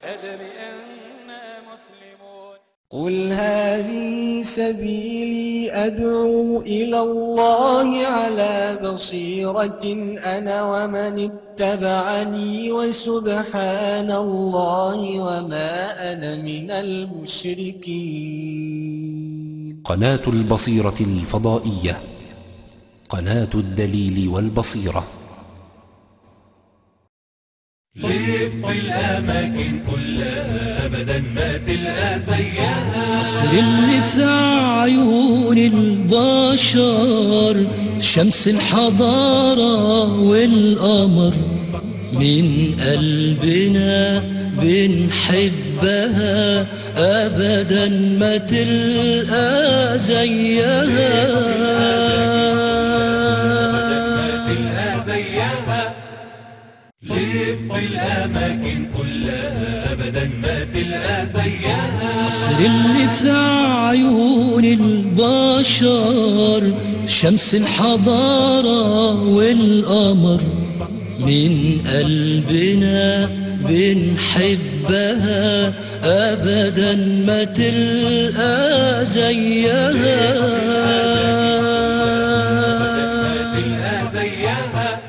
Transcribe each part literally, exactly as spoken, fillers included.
بأننا مسلمون. قل هذه سبيلي أدعو إلى الله على بصيرة أنا ومن اتبعني وسبحان الله وما أنا من المشركين. قناة البصيرة الفضائية، قناة الدليل والبصيرة. لف الأماكن كلها أبدا ما تلقى زيها. عصر اللي في عيون البشر شمس الحضارة والقمر، من قلبنا بنحبها أبدا ما تلقى زيها. لف الأماكن كلها أبدا ما تلقى زيها. عصر اللي في عيون البشر شمس الحضارة والقمر، من قلبنا بنحبها أبدا ما تلقى زيها.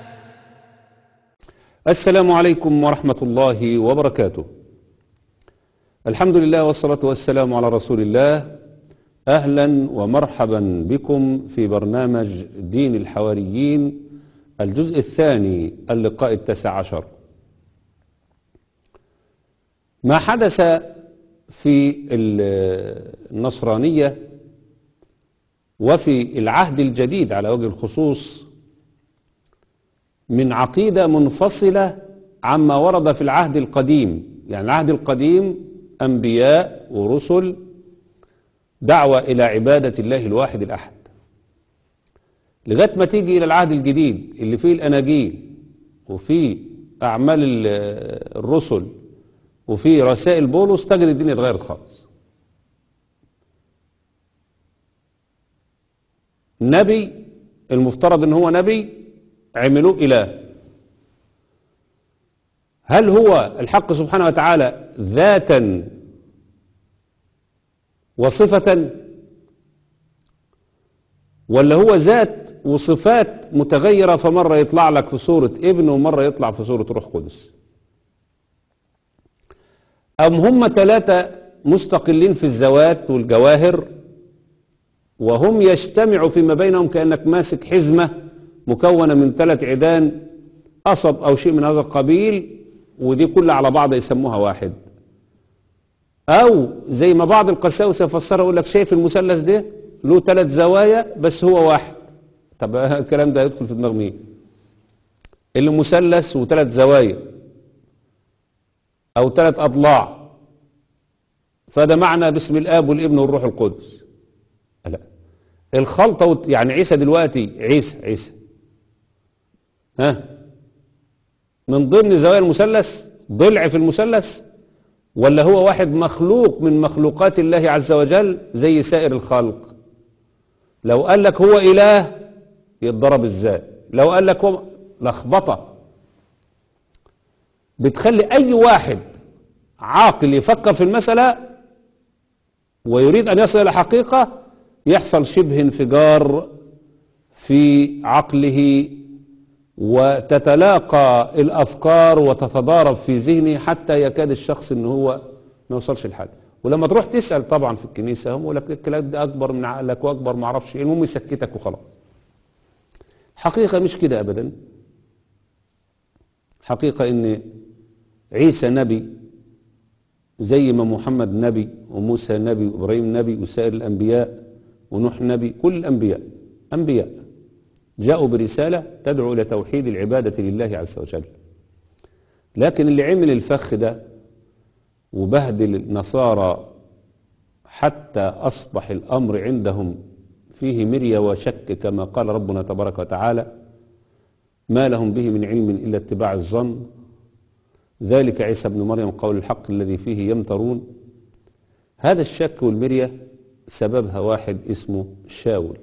السلام عليكم ورحمة الله وبركاته. الحمد لله والصلاة والسلام على رسول الله. أهلا ومرحبا بكم في برنامج دين الحواريين الجزء الثاني، اللقاء التاسع عشر. ما حدث في النصرانية وفي العهد الجديد على وجه الخصوص من عقيدة منفصلة عما ورد في العهد القديم. يعني العهد القديم أنبياء ورسل، دعوة إلى عبادة الله الواحد الأحد، لغاية ما تيجي إلى العهد الجديد اللي فيه الأناجيل وفيه أعمال الرسل وفيه رسائل بولس، تجد الدنيا اتغيرت خالص. نبي المفترض ان هو نبي عملوه إله. هل هو الحق سبحانه وتعالى ذاتا وصفة، ولا هو ذات وصفات متغيرة، فمرة يطلع لك في صورة ابن ومرة يطلع في صورة روح قدس؟ أم هم ثلاثة مستقلين في الذوات والجواهر، وهم يجتمعوا فيما بينهم كأنك ماسك حزمة مكونة من ثلاث عيدان، قصب أو شيء من هذا القبيل، ودي كلها على بعض يسموها واحد؟ أو زي ما بعض القساوسة فسروا يقول لك شايف المثلث ده له ثلاث زوايا بس هو واحد. طب الكلام ده يدخل في دماغ مين؟ اللي مثلث وثلاث زوايا أو ثلاث أضلاع، فده معنى باسم الآب والابن والروح القدس. لا، الخلطة يعني عيسى دلوقتي عيسى عيسى ها من ضمن زوايا المثلث، ضلع في المثلث، ولا هو واحد مخلوق من مخلوقات الله عز وجل زي سائر الخلق؟ لو قال لك هو إله يتضرب ازاي؟ لو قال لك هو لخبطة بتخلي أي واحد عاقل يفكر في المسألة ويريد أن يصل إلى حقيقة يحصل شبه انفجار في عقله، وتتلاقى الأفكار وتتضارب في ذهنه حتى يكاد الشخص إن هو ما يوصلش لحل. ولما تروح تسأل طبعا في الكنيسة هم يقول لك الكلام ده أكبر من عقلك وأكبر ما أعرفش إيه، المهم يسكتك وخلاص. حقيقة مش كده أبدا. حقيقة إن عيسى نبي زي ما محمد نبي وموسى نبي وإبراهيم نبي وسائر الأنبياء ونوح نبي. كل الأنبياء أنبياء جاءوا برسالة تدعو إلى توحيد العبادة لله عز وجل. لكن اللي عمل الفخ ده وبهدل النصارى حتى أصبح الأمر عندهم فيه مرية وشك، كما قال ربنا تبارك وتعالى: ما لهم به من علم إلا اتباع الظن، ذلك عيسى ابن مريم قول الحق الذي فيه يمترون. هذا الشك والمرية سببها واحد اسمه شاول.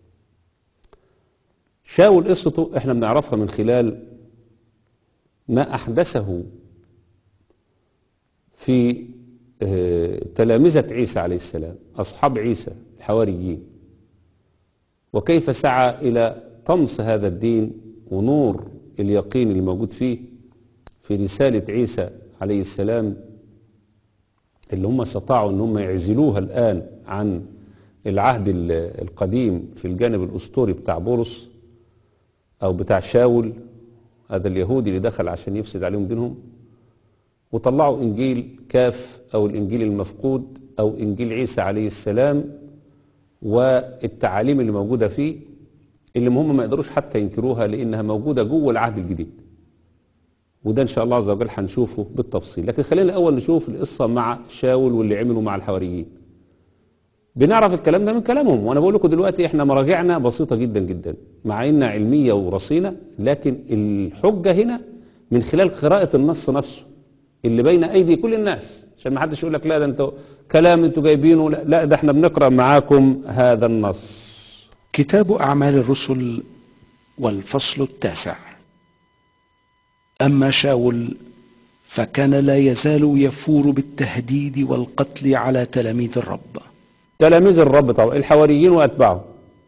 شاول قصته احنا بنعرفها من خلال ما أحدثه في آه، تلامذة عيسى عليه السلام، أصحاب عيسى الحواريين، وكيف سعى إلى طمس هذا الدين ونور اليقين اللي موجود فيه في رسالة عيسى عليه السلام، اللي هم استطاعوا ان هم يعزلوها الآن عن العهد ال- القديم في الجانب الأسطوري بتاع بولس أو بتاع شاول، هذا اليهودي اللي دخل عشان يفسد عليهم دينهم، وطلعوا إنجيل كاف أو الإنجيل المفقود أو إنجيل عيسى عليه السلام والتعاليم اللي موجودة فيه، اللي هم ما يقدروش حتى ينكروها لأنها موجودة جوه العهد الجديد. وده إن شاء الله عز وجل هنشوفه بالتفصيل، لكن خلينا الأول نشوف القصة مع شاول واللي عملوا مع الحواريين. بنعرف الكلام ده من كلامهم، وأنا بقول لكم دلوقتي إحنا مراجعنا بسيطة جدا جدا مع إنها علمية ورصينة، لكن الحجة هنا من خلال قراءة النص نفسه اللي بين أيدي كل الناس، عشان ما حدش يقول لك لا ده انتوا كلام انتوا جايبينه، لا, لا ده احنا بنقرأ معاكم هذا النص. كتاب أعمال الرسل والفصل التاسع. أما شاول فكان لا يزال يفور بالتهديد والقتل على تلاميذ الرب، تلاميذ الرب طبعا الحواريين وأتباعه.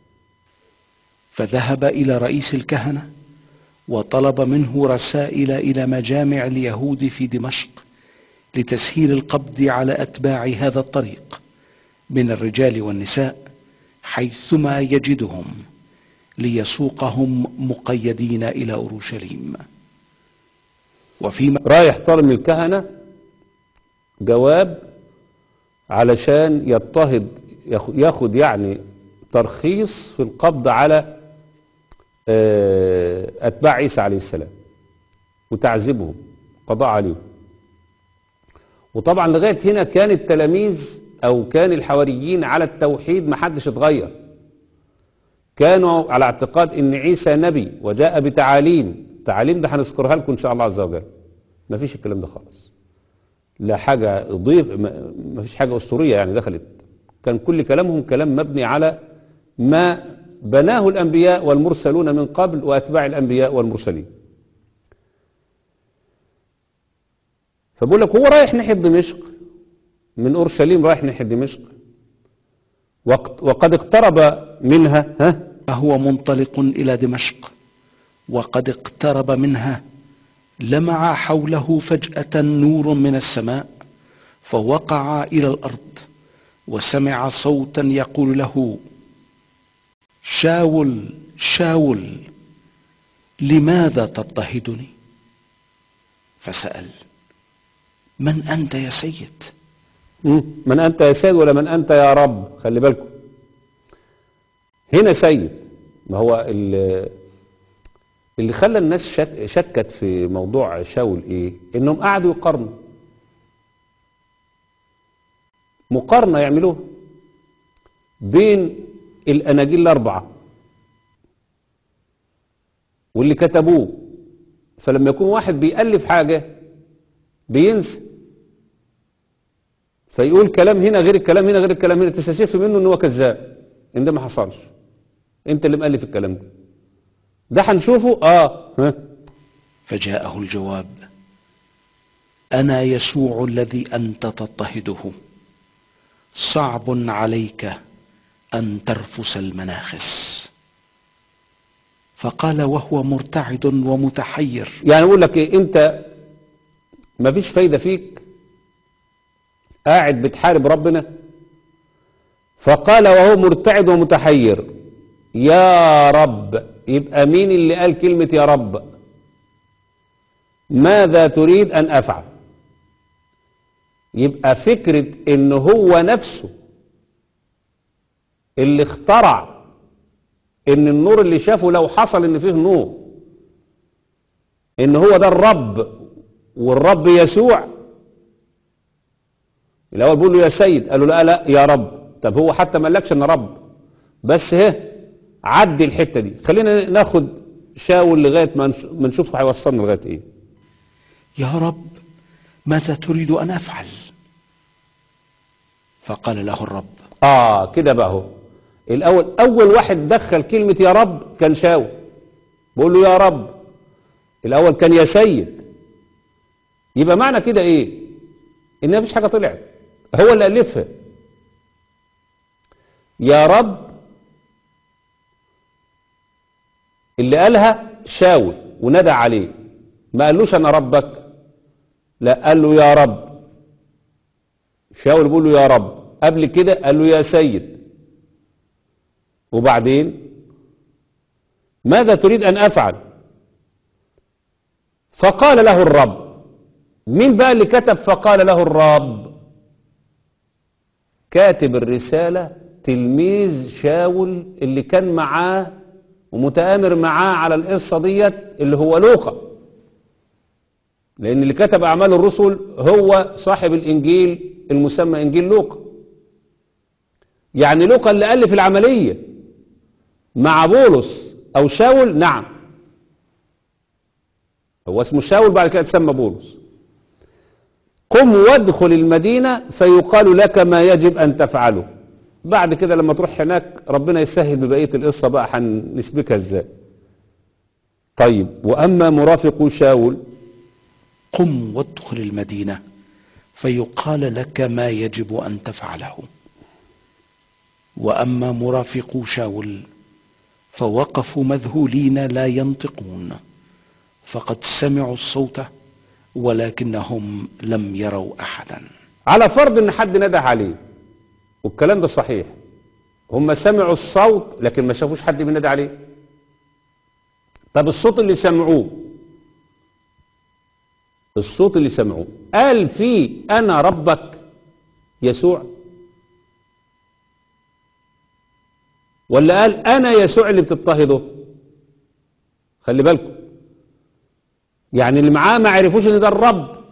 فذهب إلى رئيس الكهنة وطلب منه رسائل إلى مجامع اليهود في دمشق لتسهيل القبض على أتباع هذا الطريق من الرجال والنساء حيثما يجدهم، ليسوقهم مقيدين إلى أورشليم. وفيما رايح طالب من الكهنة جواب علشان يضطهد، ياخد- ياخد يعني ترخيص في القبض على آه، أتباع عيسى عليه السلام وتعذيبهم، قضاء عليهم. وطبعا لغاية هنا كان التلاميذ أو كان الحواريين على التوحيد، محدش اتغير، كانوا على اعتقاد ان عيسى نبي وجاء بتعاليم، تعاليم ده هنذكرها لكم ان شاء الله عز وجل. مفيش الكلام ده خالص، لا حاجة ضيف، مفيش حاجة أسطورية يعني دخلت، كان كل كلامهم كلام مبني على ما بناه الأنبياء والمرسلون من قبل وأتباع الأنبياء والمرسلين. فبقول لك هو رايح ناحية دمشق، من أورشليم رايح ناحية دمشق، وقت- وقد اقترب منها، ها هو منطلق إلى دمشق وقد اقترب منها، لمع حوله فجأة نور من السماء فوقع إلى الأرض، وسمع صوتا يقول له: شاول شاول لماذا تضطهدني؟ فسأل: من أنت يا سيد؟ مم. من أنت يا سيد ولا من أنت يا رب؟ خلي بالكم هنا سيد، ما هو اللي, اللي خلى الناس شك شكت في موضوع شاول ايه؟ انهم قعدوا يقارنوا، مقارنة يعملوها بين الأناجيل الأربعة واللي كتبوه. فلما يكون واحد بيألف حاجة بينسى، فيقول كلام هنا غير الكلام هنا غير الكلام هنا، تستشف منه ان هو كذاب، ان ده ما حصلش، انت اللي مؤلف الكلام ده. ده هنشوفه اه ها. فجاءه الجواب: أنا يسوع الذي أنت تضطهده، صعب عليك أن ترفس المناخس. فقال وهو مرتعد ومتحير: يعني اقول لك ايه، انت ما فيش فايدة فيك، قاعد بتحارب ربنا. فقال وهو مرتعد ومتحير: يا رب. يبقى مين اللي قال كلمة يا رب؟ ماذا تريد أن أفعل؟ يبقى فكرة إن هو نفسه اللي اخترع إن النور اللي شافه لو حصل إن فيه نور، إن هو ده الرب والرب يسوع. الأول بيقول له يا سيد، قالوا لا لا يا رب. طب هو حتى ما قالكش إن رب، بس هه عدي الحتة دي. خلينا ناخد شاول لغاية ما نشوف هيوصلنا لغاية ايه. يا رب ماذا تريد أن أفعل؟ فقال له الرب: اه كده بقى هو الأول، أول واحد دخل كلمة يا رب كان شاول، بقول له يا رب. الأول كان يا سيد. يبقى معنى كده ايه؟ إنها مفيش حاجة طلعت، هو اللي ألفها. يا رب اللي قالها شاول وندى عليه، ما قالوش أنا ربك، لا قال له يا رب. شاول بيقول له يا رب، قبل كده قال له يا سيد. وبعدين ماذا تريد أن أفعل؟ فقال له الرب. مين بقى اللي كتب فقال له الرب؟ كاتب الرسالة تلميذ شاول اللي كان معاه ومتآمر معاه على القصة ديت، اللي هو لوقا، لأن اللي كتب أعمال الرسل هو صاحب الإنجيل المسمى إنجيل لوقا. يعني لوقا اللي ألف العملية مع بولس أو شاول. نعم، هو اسمه شاول بعد كده تسمى بولس. قم وادخل المدينة فيقال لك ما يجب أن تفعله. بعد كده لما تروح هناك ربنا يسهل ببقية القصة بقى هنسبكها ازاي. طيب، وأما مرافق شاول. قم وادخل المدينة فيقال لك ما يجب أن تفعله. وأما مرافق شاول فوقفوا مذهولين لا ينطقون، فقد سمعوا الصوت ولكنهم لم يروا أحدا. على فرض ان حد نده عليه، والكلام ده صحيح، هم سمعوا الصوت لكن ما شافوش حد بينادي عليه. طب الصوت اللي سمعوه، الصوت اللي سمعوه قال فيه أنا ربك يسوع، ولا قال أنا يسوع اللي بتضطهده؟ خلي بالكم، يعني اللي معاه ما عرفوش ان ده الرب.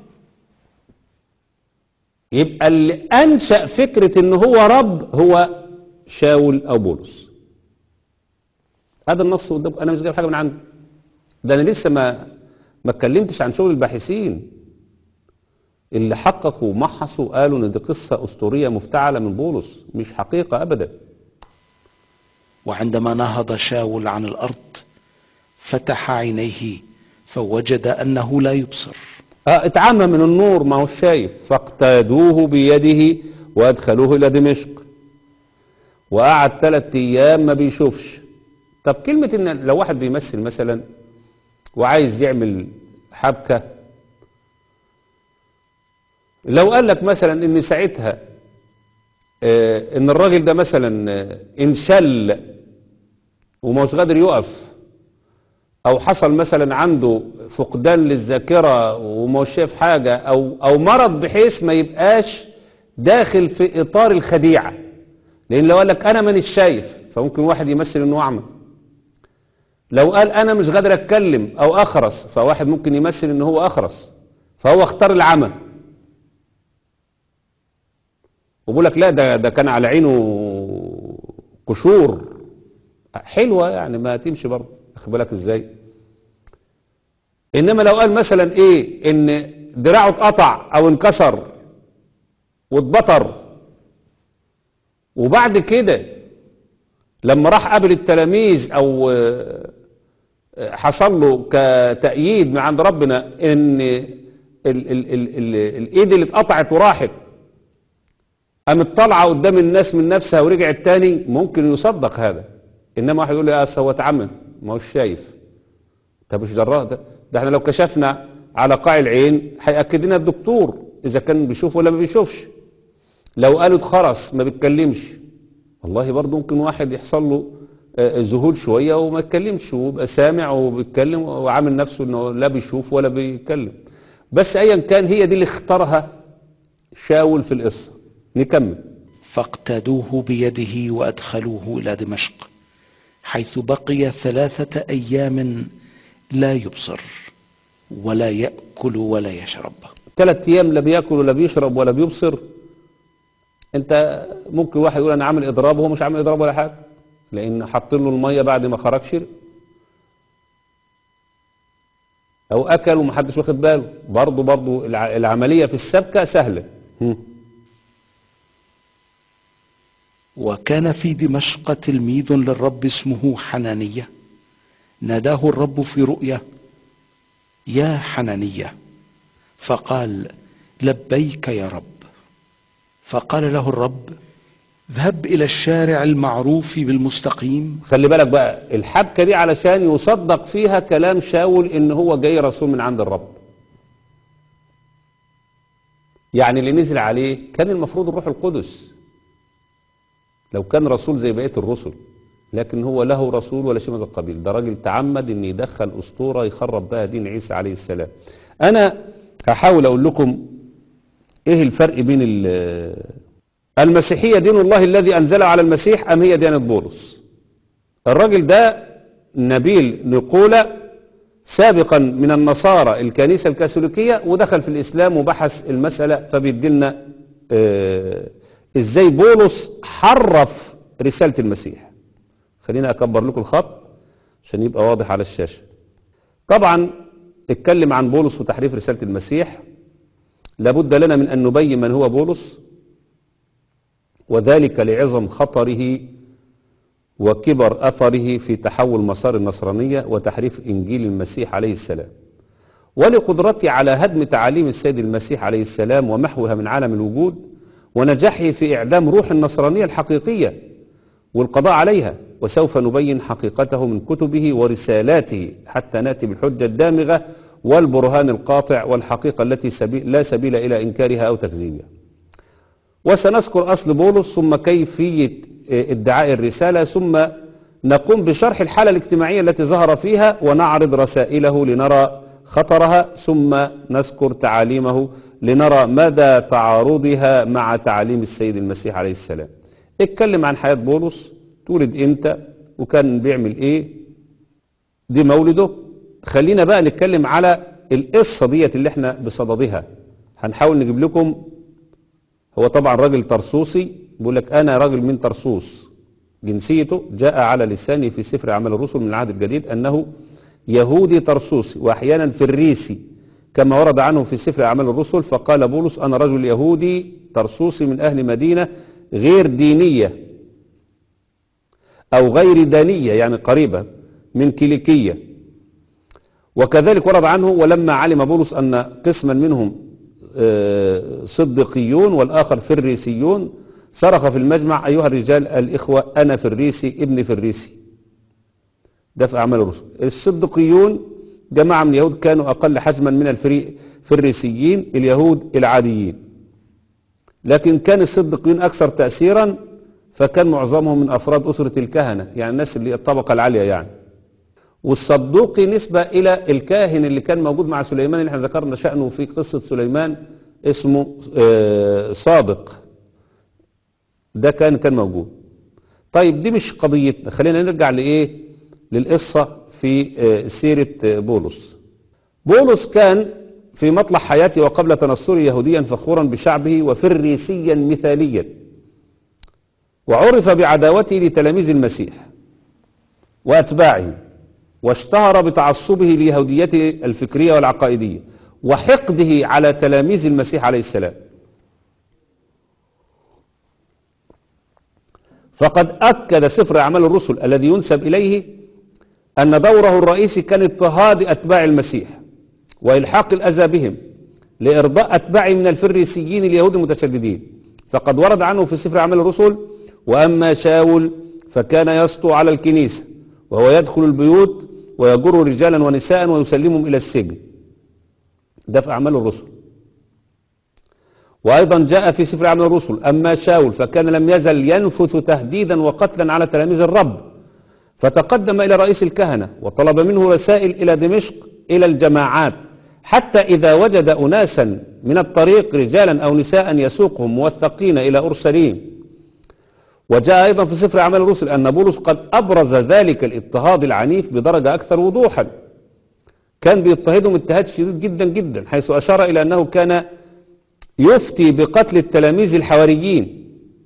يبقى اللي أنشأ فكرة ان هو رب هو شاول أو بولس. هذا النص قدامكم، أنا مش جايب حاجة من عندي، ده أنا لسه ما ما اتكلمتش عن شغل الباحثين اللي حققوا ومحصوا قالوا ان دي قصة أسطورية مفتعلة من بولس، مش حقيقة أبدا. وعندما نهض شاول عن الأرض فتح عينيه فوجد أنه لا يبصر. اه اتعمى من النور، ما هو شايف. فاقتادوه بيده وادخلوه إلى دمشق، وقعد ثلاث أيام ما بيشوفش. طب كلمة ان لو واحد بيمثل مثلا وعايز يعمل حبكة، لو قال لك مثلا ان ساعتها اه ان الراجل ده مثلا اه انشل ومش قادر يقف، او حصل مثلا عنده فقدان للذاكرة ومش شايف حاجة، او او مرض بحيث ما يبقاش داخل في اطار الخديعة. لان لو قال لك انا مانيش شايف فممكن واحد يمثل انه اعمى. لو قال انا مش قادر اتكلم او اخرس فواحد ممكن يمثل ان هو اخرس، فهو اختار العمى. وبقول لك لا ده ده كان على عينه قشور حلوه، يعني ما تمشي برضه، واخد بالك ازاي. انما لو قال مثلا ايه ان دراعه اتقطع او انكسر واتبطر، وبعد كده لما راح قابل التلاميذ او حصل له كتأييد من عند ربنا ان ال ال ال ال الايد اللي اتقطعت وراحت قامت طالعه قدام الناس من نفسها ورجعت تاني، ممكن يصدق هذا. انما واحد يقول لي اه هو اتعمى ما هوش شايف. طب مش دراء ده ده احنا لو كشفنا على قاع العين هيأكد لنا الدكتور اذا كان بيشوف ولا ما بيشوفش. لو قالوا اتخرس ما بيتكلمش، والله برضه ممكن واحد يحصل له ذهول شويه وما يتكلمش ويبقى سامع وبيتكلم وعامل نفسه انه لا بيشوف ولا بيتكلم. بس ايا كان هي دي اللي اختارها شاول في القصه. نكمل. فاقتادوه بيده وأدخلوه إلى دمشق، حيث بقي ثلاثة أيام لا يبصر ولا يأكل ولا يشرب. ثلاث أيام لا بيأكل ولا بيشرب ولا بيبصر. انت ممكن واحد يقول انا عامل اضراب وهو مش عامل اضراب ولا حاجه، لان حاطين له الميه بعد ما خرج شرب، او اكل ومحدش واخد باله. برضه برضه العمليه في السبكه سهله. وكان في دمشق تلميذ للرب اسمه حنانية، ناداه الرب في رؤيا: يا حنانية. فقال: لبيك يا رب. فقال له الرب: اذهب إلى الشارع المعروف بالمستقيم. خلي بالك بقى الحبكة دي علشان يصدق فيها كلام شاول ان هو جاي رسول من عند الرب. يعني اللي نزل عليه كان المفروض الروح القدس لو كان رسول زي بقية الرسل، لكن هو له رسول ولا شيء من القبيل. ده راجل تعمد ان يدخل اسطورة يخرب بها دين عيسى عليه السلام. انا هحاول اقول لكم ايه الفرق بين المسيحية دين الله الذي انزله على المسيح ام هي ديانة بولس. الراجل ده نبيل نقولة سابقا من النصارى الكنيسة الكاثوليكية ودخل في الاسلام وبحث المسألة، فبيدلنا اه ازاي بولس حرف رسالة المسيح. خلينا اكبر لكم الخط عشان يبقى واضح على الشاشة. طبعا اتكلم عن بولس وتحريف رسالة المسيح. لابد لنا من ان نبين من هو بولس، وذلك لعظم خطره وكبر اثره في تحول مسار النصرانية وتحريف انجيل المسيح عليه السلام، ولقدرته على هدم تعاليم السيد المسيح عليه السلام ومحوها من عالم الوجود، ونجاحه في اعدام روح النصرانية الحقيقية والقضاء عليها. وسوف نبين حقيقته من كتبه ورسالاته حتى نأتي بالحجة الدامغة والبرهان القاطع والحقيقة التي سبيل لا سبيل إلى إنكارها أو تكذيبها. وسنذكر أصل بولس ثم كيفية ادعاء الرسالة، ثم نقوم بشرح الحالة الاجتماعية التي ظهر فيها ونعرض رسائله لنرى خطرها، ثم نذكر تعاليمه لنرى مدى تعارضها مع تعاليم السيد المسيح عليه السلام. اتكلم عن حياة بولس، تولد امتى وكان بيعمل ايه، دي مولده. خلينا بقى نتكلم على القصة ديت اللي احنا بصددها. هنحاول نجيب لكم، هو طبعا راجل ترسوسي، بيقول لك انا راجل من ترسوس، جنسيته جاء على لساني في سفر اعمال الرسل من العهد الجديد انه يهودي ترسوسي واحيانا فريسي كما ورد عنه في سفر اعمال الرسل. فقال بولس انا رجل يهودي ترسوسي من اهل مدينة غير دينية او غير دانية يعني قريبة من كيليكية. وكذلك ورد عنه ولما علم بولس ان قسما منهم صدقيون والآخر فريسيون صرخ في المجمع أيها الرجال الإخوة أنا فريسي ابن فريسي. ده في أعمال الرسل. الصدقيون جماعة من اليهود كانوا أقل حجما من الفريسيين اليهود العاديين، لكن كان الصدقيون أكثر تأثيرا، فكان معظمهم من أفراد أسرة الكهنة، يعني الناس اللي الطبقة العالية يعني. والصدوقي نسبة إلى الكاهن اللي كان موجود مع سليمان اللي احنا ذكرنا شأنه في قصة سليمان اسمه صادق، ده كان كان موجود. طيب دي مش قضيتنا، خلينا نرجع لإيه للقصة في سيرة بولس. بولس كان في مطلع حياته وقبل تنصره يهوديا فخورا بشعبه وفريسيا مثاليا، وعرف بعداوته لتلاميذ المسيح وأتباعه، واشتهر بتعصبه ليهوديته الفكرية والعقائدية وحقده على تلاميذ المسيح عليه السلام. فقد أكد سفر أعمال الرسل الذي ينسب إليه أن دوره الرئيسي كان اضطهاد أتباع المسيح وإلحاق الأذى بهم لإرضاء أتباعه من الفريسيين اليهود المتشددين. فقد ورد عنه في سفر أعمال الرسل وأما شاول فكان يسطو على الكنيسة وهو يدخل البيوت ويجر رجالا ونساء ويسلمهم إلى السجن. ده في أعمال الرسل. وأيضا جاء في سفر أعمال الرسل أما شاول فكان لم يزل ينفث تهديدا وقتلا على تلاميذ الرب، فتقدم إلى رئيس الكهنة وطلب منه رسائل إلى دمشق إلى الجماعات، حتى إذا وجد أناسا من الطريق رجالا أو نساء يسوقهم موثقين إلى أورشليم. وجاء أيضا في سفر أعمال الرسل أن بولس قد أبرز ذلك الاضطهاد العنيف بدرجة أكثر وضوحا، كان بيضطهدهم اضطهاد شديد جدا جدا، حيث أشار إلى أنه كان يفتي بقتل التلاميذ الحواريين.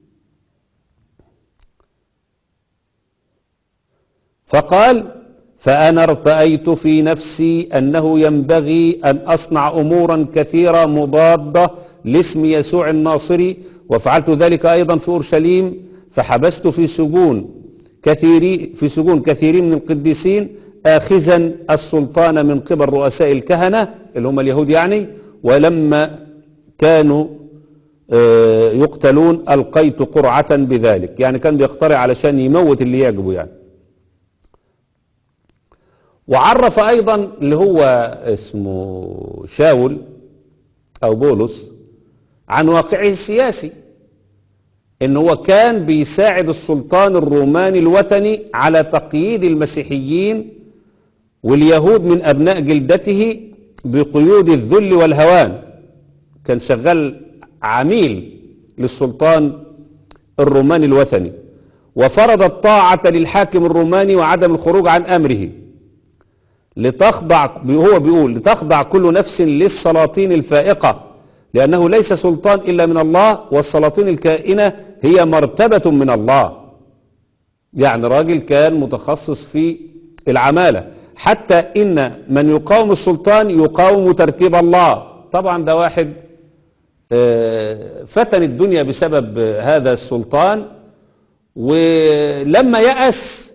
فقال فأنا ارتأيت في نفسي أنه ينبغي أن أصنع أمورا كثيرة مضادة لاسم يسوع الناصري، وفعلت ذلك أيضا في أورشليم، فحبست في سجون كثيري في سجون كثيرين من القديسين آخذا السلطان من قبل رؤساء الكهنة اللي هم اليهود يعني. ولما كانوا يقتلون ألقيت قرعة بذلك، يعني كان بيقترع علشان يموت اللي يعجبه يعني. وعرف أيضا اللي هو اسمه شاول أو بولس عن واقعه السياسي، إن هو كان بيساعد السلطان الروماني الوثني على تقييد المسيحيين واليهود من أبناء جلدته بقيود الذل والهوان. كان شغال عميل للسلطان الروماني الوثني، وفرض الطاعة للحاكم الروماني وعدم الخروج عن أمره، لتخضع هو بيقول لتخضع كل نفس للسلاطين الفائقة، لأنه ليس سلطان إلا من الله، والسلاطين الكائنة هي مرتبة من الله. يعني راجل كان متخصص في العمالة، حتى إن من يقاوم السلطان يقاوم ترتيب الله. طبعا ده واحد فتن الدنيا بسبب هذا السلطان، ولما يأس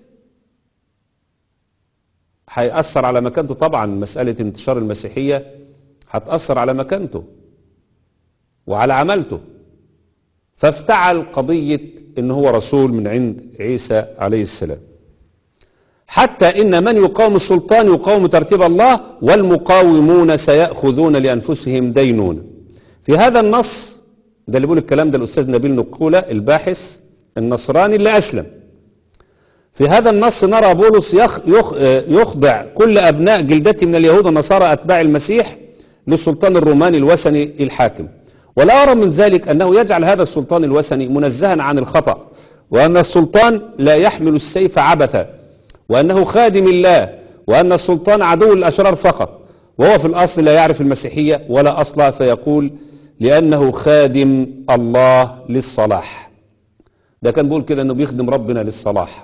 هيأثر على مكانته. طبعا مسألة انتشار المسيحية هتأثر على مكانته وعلى عملته، فافتعل قضية ان هو رسول من عند عيسى عليه السلام، حتى ان من يقاوم السلطان يقاوم ترتيب الله، والمقاومون سيأخذون لأنفسهم دينون. في هذا النص ده اللي بيقول الكلام ده الأستاذ نبيل نقولة الباحث النصراني اللي أسلم. في هذا النص نرى بولس يخ يخ يخضع كل أبناء جلدته من اليهود والنصارى أتباع المسيح للسلطان الروماني الوثني الحاكم، ولا أرى من ذلك أنه يجعل هذا السلطان الوثني منزها عن الخطأ، وأن السلطان لا يحمل السيف عبثا، وأنه خادم الله، وأن السلطان عدو الأشرار فقط، وهو في الأصل لا يعرف المسيحية ولا أصلها، فيقول لأنه خادم الله للصلاح. ده كان بيقول كده أنه بيخدم ربنا للصلاح.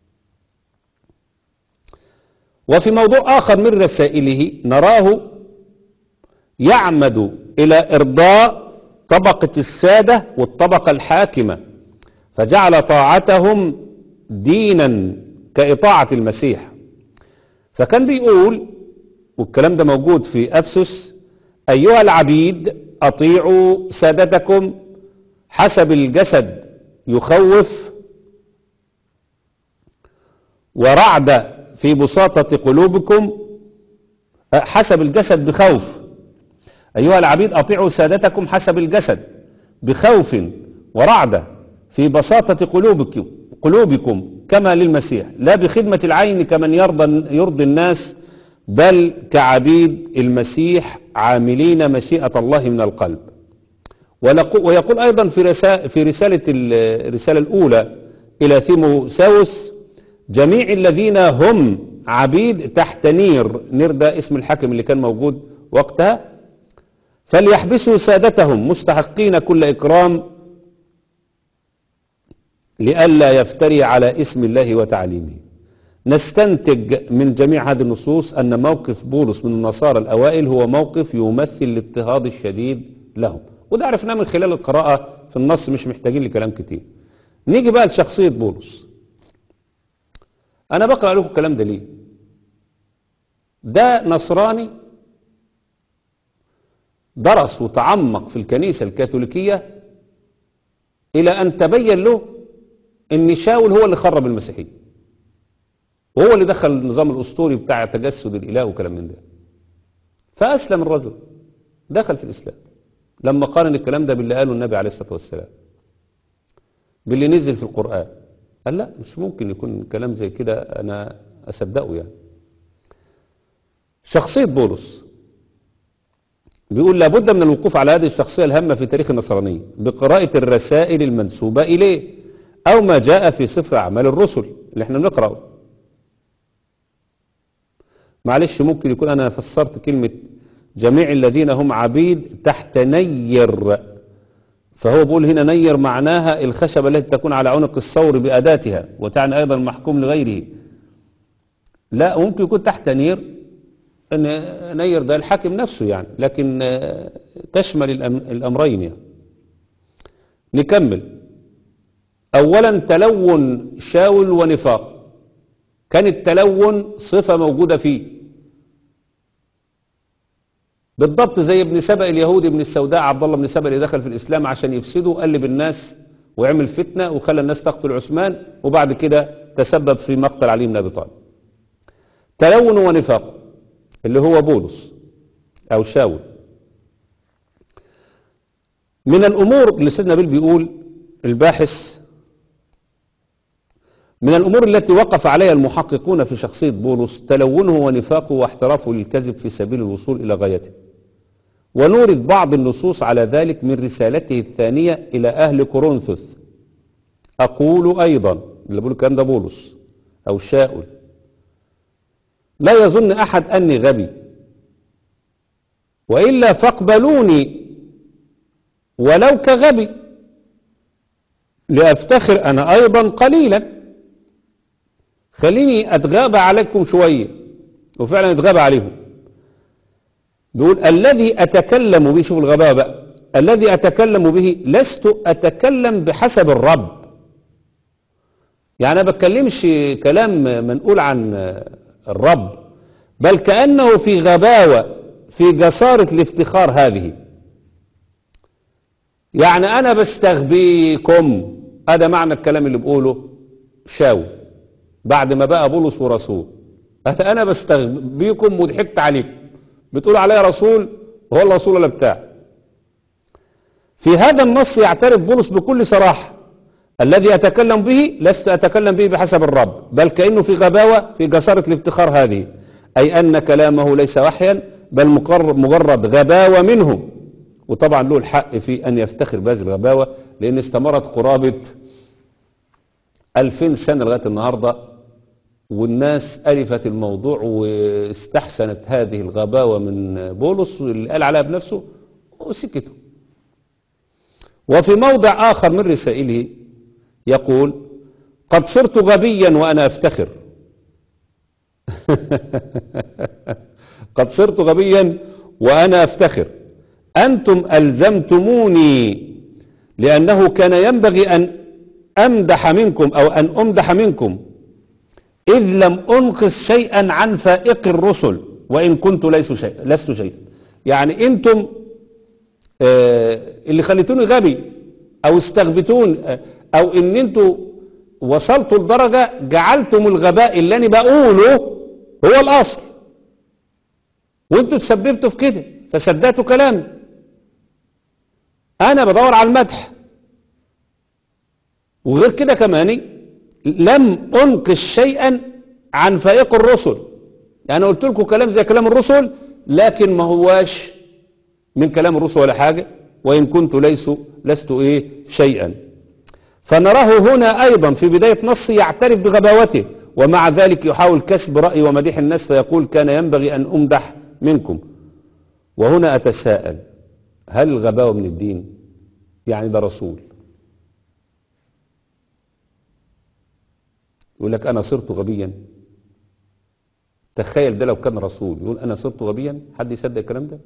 وفي موضوع آخر من رسائله نراه يعمد إلى إرضاء طبقة السادة والطبقة الحاكمة، فجعل طاعتهم دينا كإطاعة المسيح. فكان بيقول، والكلام ده موجود في أفسس: أيها العبيد أطيعوا سادتكم حسب الجسد يخوف، ورعد في بساطة قلوبكم حسب الجسد بخوف. أيها العبيد أطيعوا سادتكم حسب الجسد بخوف ورعدة في بساطة قلوبكم قلوبكم كما للمسيح، لا بخدمة العين كمن يرضى يرضي الناس، بل كعبيد المسيح عاملين مشيئة الله من القلب. ويقول أيضا في رسالة في رسالة الرسالة الأولى إلى تيموثاوس: جميع الذين هم عبيد تحت نير، نير ده اسم الحاكم اللي كان موجود وقتها، فليحبسوا سادتهم مستحقين كل إكرام لئلا يفتري على اسم الله وتعليمه. نستنتج من جميع هذه النصوص أن موقف بولس من النصارى الأوائل هو موقف يمثل الاضطهاد الشديد لهم، وده عرفناه من خلال القراءة في النص، مش محتاجين لكلام كتير. نيجي بقى لشخصية بولس. أنا بقرأ لكم الكلام ده ليه؟ ده نصراني درس وتعمق في الكنيسة الكاثوليكية إلى أن تبين له أن شاول هو اللي خرب المسيحية، وهو اللي دخل النظام الأسطوري بتاع تجسد الإله وكلام من ده. فأسلم الرجل، دخل في الإسلام لما قارن الكلام ده باللي قاله النبي عليه الصلاة والسلام، باللي نزل في القرآن. قال لا، مش ممكن يكون كلام زي كده أنا أصدقه. يعني شخصية بولس بيقول لابد من الوقوف على هذه الشخصية الهامة في تاريخ النصرانية بقراءة الرسائل المنسوبة إليه، أو ما جاء في سفر أعمال الرسل اللي احنا بنقرأه. معلش ممكن يكون أنا فسرت كلمة جميع الذين هم عبيد تحت نير، فهو بيقول هنا نير معناها الخشبة التي تكون على عنق الثور بأداتها، وتعني أيضا محكوم لغيره. لا، ممكن يكون تحت نير ان نير ده الحاكم نفسه يعني، لكن تشمل الأمرين يعني. نكمل. أولا تلون شاول ونفاق. كان التلون صفة موجودة فيه بالضبط زي ابن سبأ اليهودي ابن السوداء عبد الله بن سبأ اللي دخل في الإسلام عشان يفسده، قلب الناس ويعمل فتنة وخلى الناس تقتل عثمان، وبعد كده تسبب في مقتل علي بن أبي طالب. تلون ونفاق اللي هو بولس أو شاول. من الأمور اللي سيدنا بيل بيقول الباحث، من الأمور التي وقف عليها المحققون في شخصية بولس تلونه ونفاقه واحترافه للكذب في سبيل الوصول إلى غايته. ونورد بعض النصوص على ذلك من رسالته الثانية إلى أهل كورنثوس. أقول أيضا، اللي بيقول الكلام ده بولس أو شاول، لا يظن أحد أني غبي، وإلا فاقبلوني ولو كغبي لأفتخر أنا أيضا قليلا. خليني أتغابى عليكم شوية، وفعلا أتغابى عليهم. بيقول الذي أتكلم به، شوف الغباء بقى، الذي أتكلم به لست أتكلم بحسب الرب. يعني أنا بتكلمش كلام منقول عن الرب، بل كأنه في غباوة، في جسارة الافتخار هذه. يعني أنا بستغبيكم، هذا معنى الكلام اللي بقوله شاول بعد ما بقى بولس ورسول. أنا بستغبيكم وضحكت عليكم، بتقول علي رسول وهو الرسول ولا بتاع. في هذا النص يعترف بولس بكل صراحة الذي أتكلم به لست أتكلم به بحسب الرب، بل كأنه في غباوة، في جسارة الافتخار هذه، أي أن كلامه ليس وحيا بل مجرد غباوة منه. وطبعا له الحق في أن يفتخر بهذه الغباوة، لأن استمرت قرابة ألفين سنة لغاية النهاردة، والناس ألفت الموضوع واستحسنت هذه الغباوة من بولس اللي قال عليها بنفسه وسكتوا. وفي موضع آخر من رسائله يقول قد صرت غبيا وأنا أفتخر. قد صرت غبيا وأنا أفتخر، أنتم ألزمتموني لأنه كان ينبغي أن أمدح منكم أو أن أمدح منكم، إذ لم أنقص شيئا عن فائق الرسل وإن كنت ليس شيء لست شيئا. يعني أنتم آه اللي خليتوني غبي أو استغبتون، آه أو إن أنتم وصلتوا لدرجة جعلتم الغباء اللي أنا بقوله هو الأصل، وأنتم تسببتوا في كده فسداتوا كلامي. أنا بدور على المدح، وغير كده كمان لم أنقص شيئا عن فائق الرسل. يعني قلت لكم كلام زي كلام الرسل، لكن ما هواش من كلام الرسل ولا حاجة، وإن كنت ليس لست إيه شيئا. فنراه هنا أيضا في بداية نص يعترف بغباوته، ومع ذلك يحاول كسب رأي ومديح الناس، فيقول كان ينبغي أن أمدح منكم. وهنا أتساءل، هل الغباوة من الدين؟ يعني ده رسول يقول لك أنا صرت غبيا. تخيل ده لو كان رسول يقول أنا صرت غبيا، حد يصدق الكلام ده؟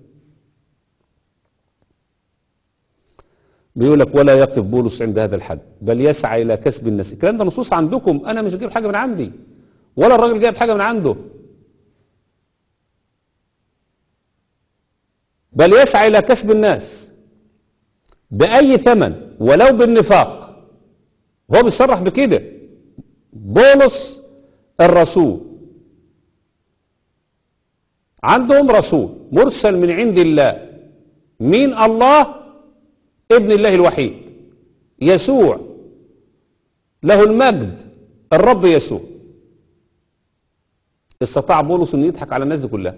بيقول لك ولا يقف بولس عند هذا الحد بل يسعى إلى كسب الناس. الكلام ده نصوص عندكم، أنا مش جايب حاجة من عندي ولا الراجل جايب حاجة من عنده. بل يسعى إلى كسب الناس بأي ثمن ولو بالنفاق. هو بيصرح بكده، بولس الرسول، عندهم رسول مرسل من عند الله. مين؟ الله، ابن الله الوحيد يسوع، له المجد، الرب يسوع. استطاع بولس أن يضحك على الناس دي كلها.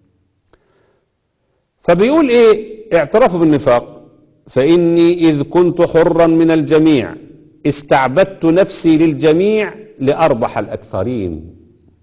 فبيقول ايه اعترافه بالنفاق؟ فإني إذ كنت حرا من الجميع استعبدت نفسي للجميع لأربح الأكثرين.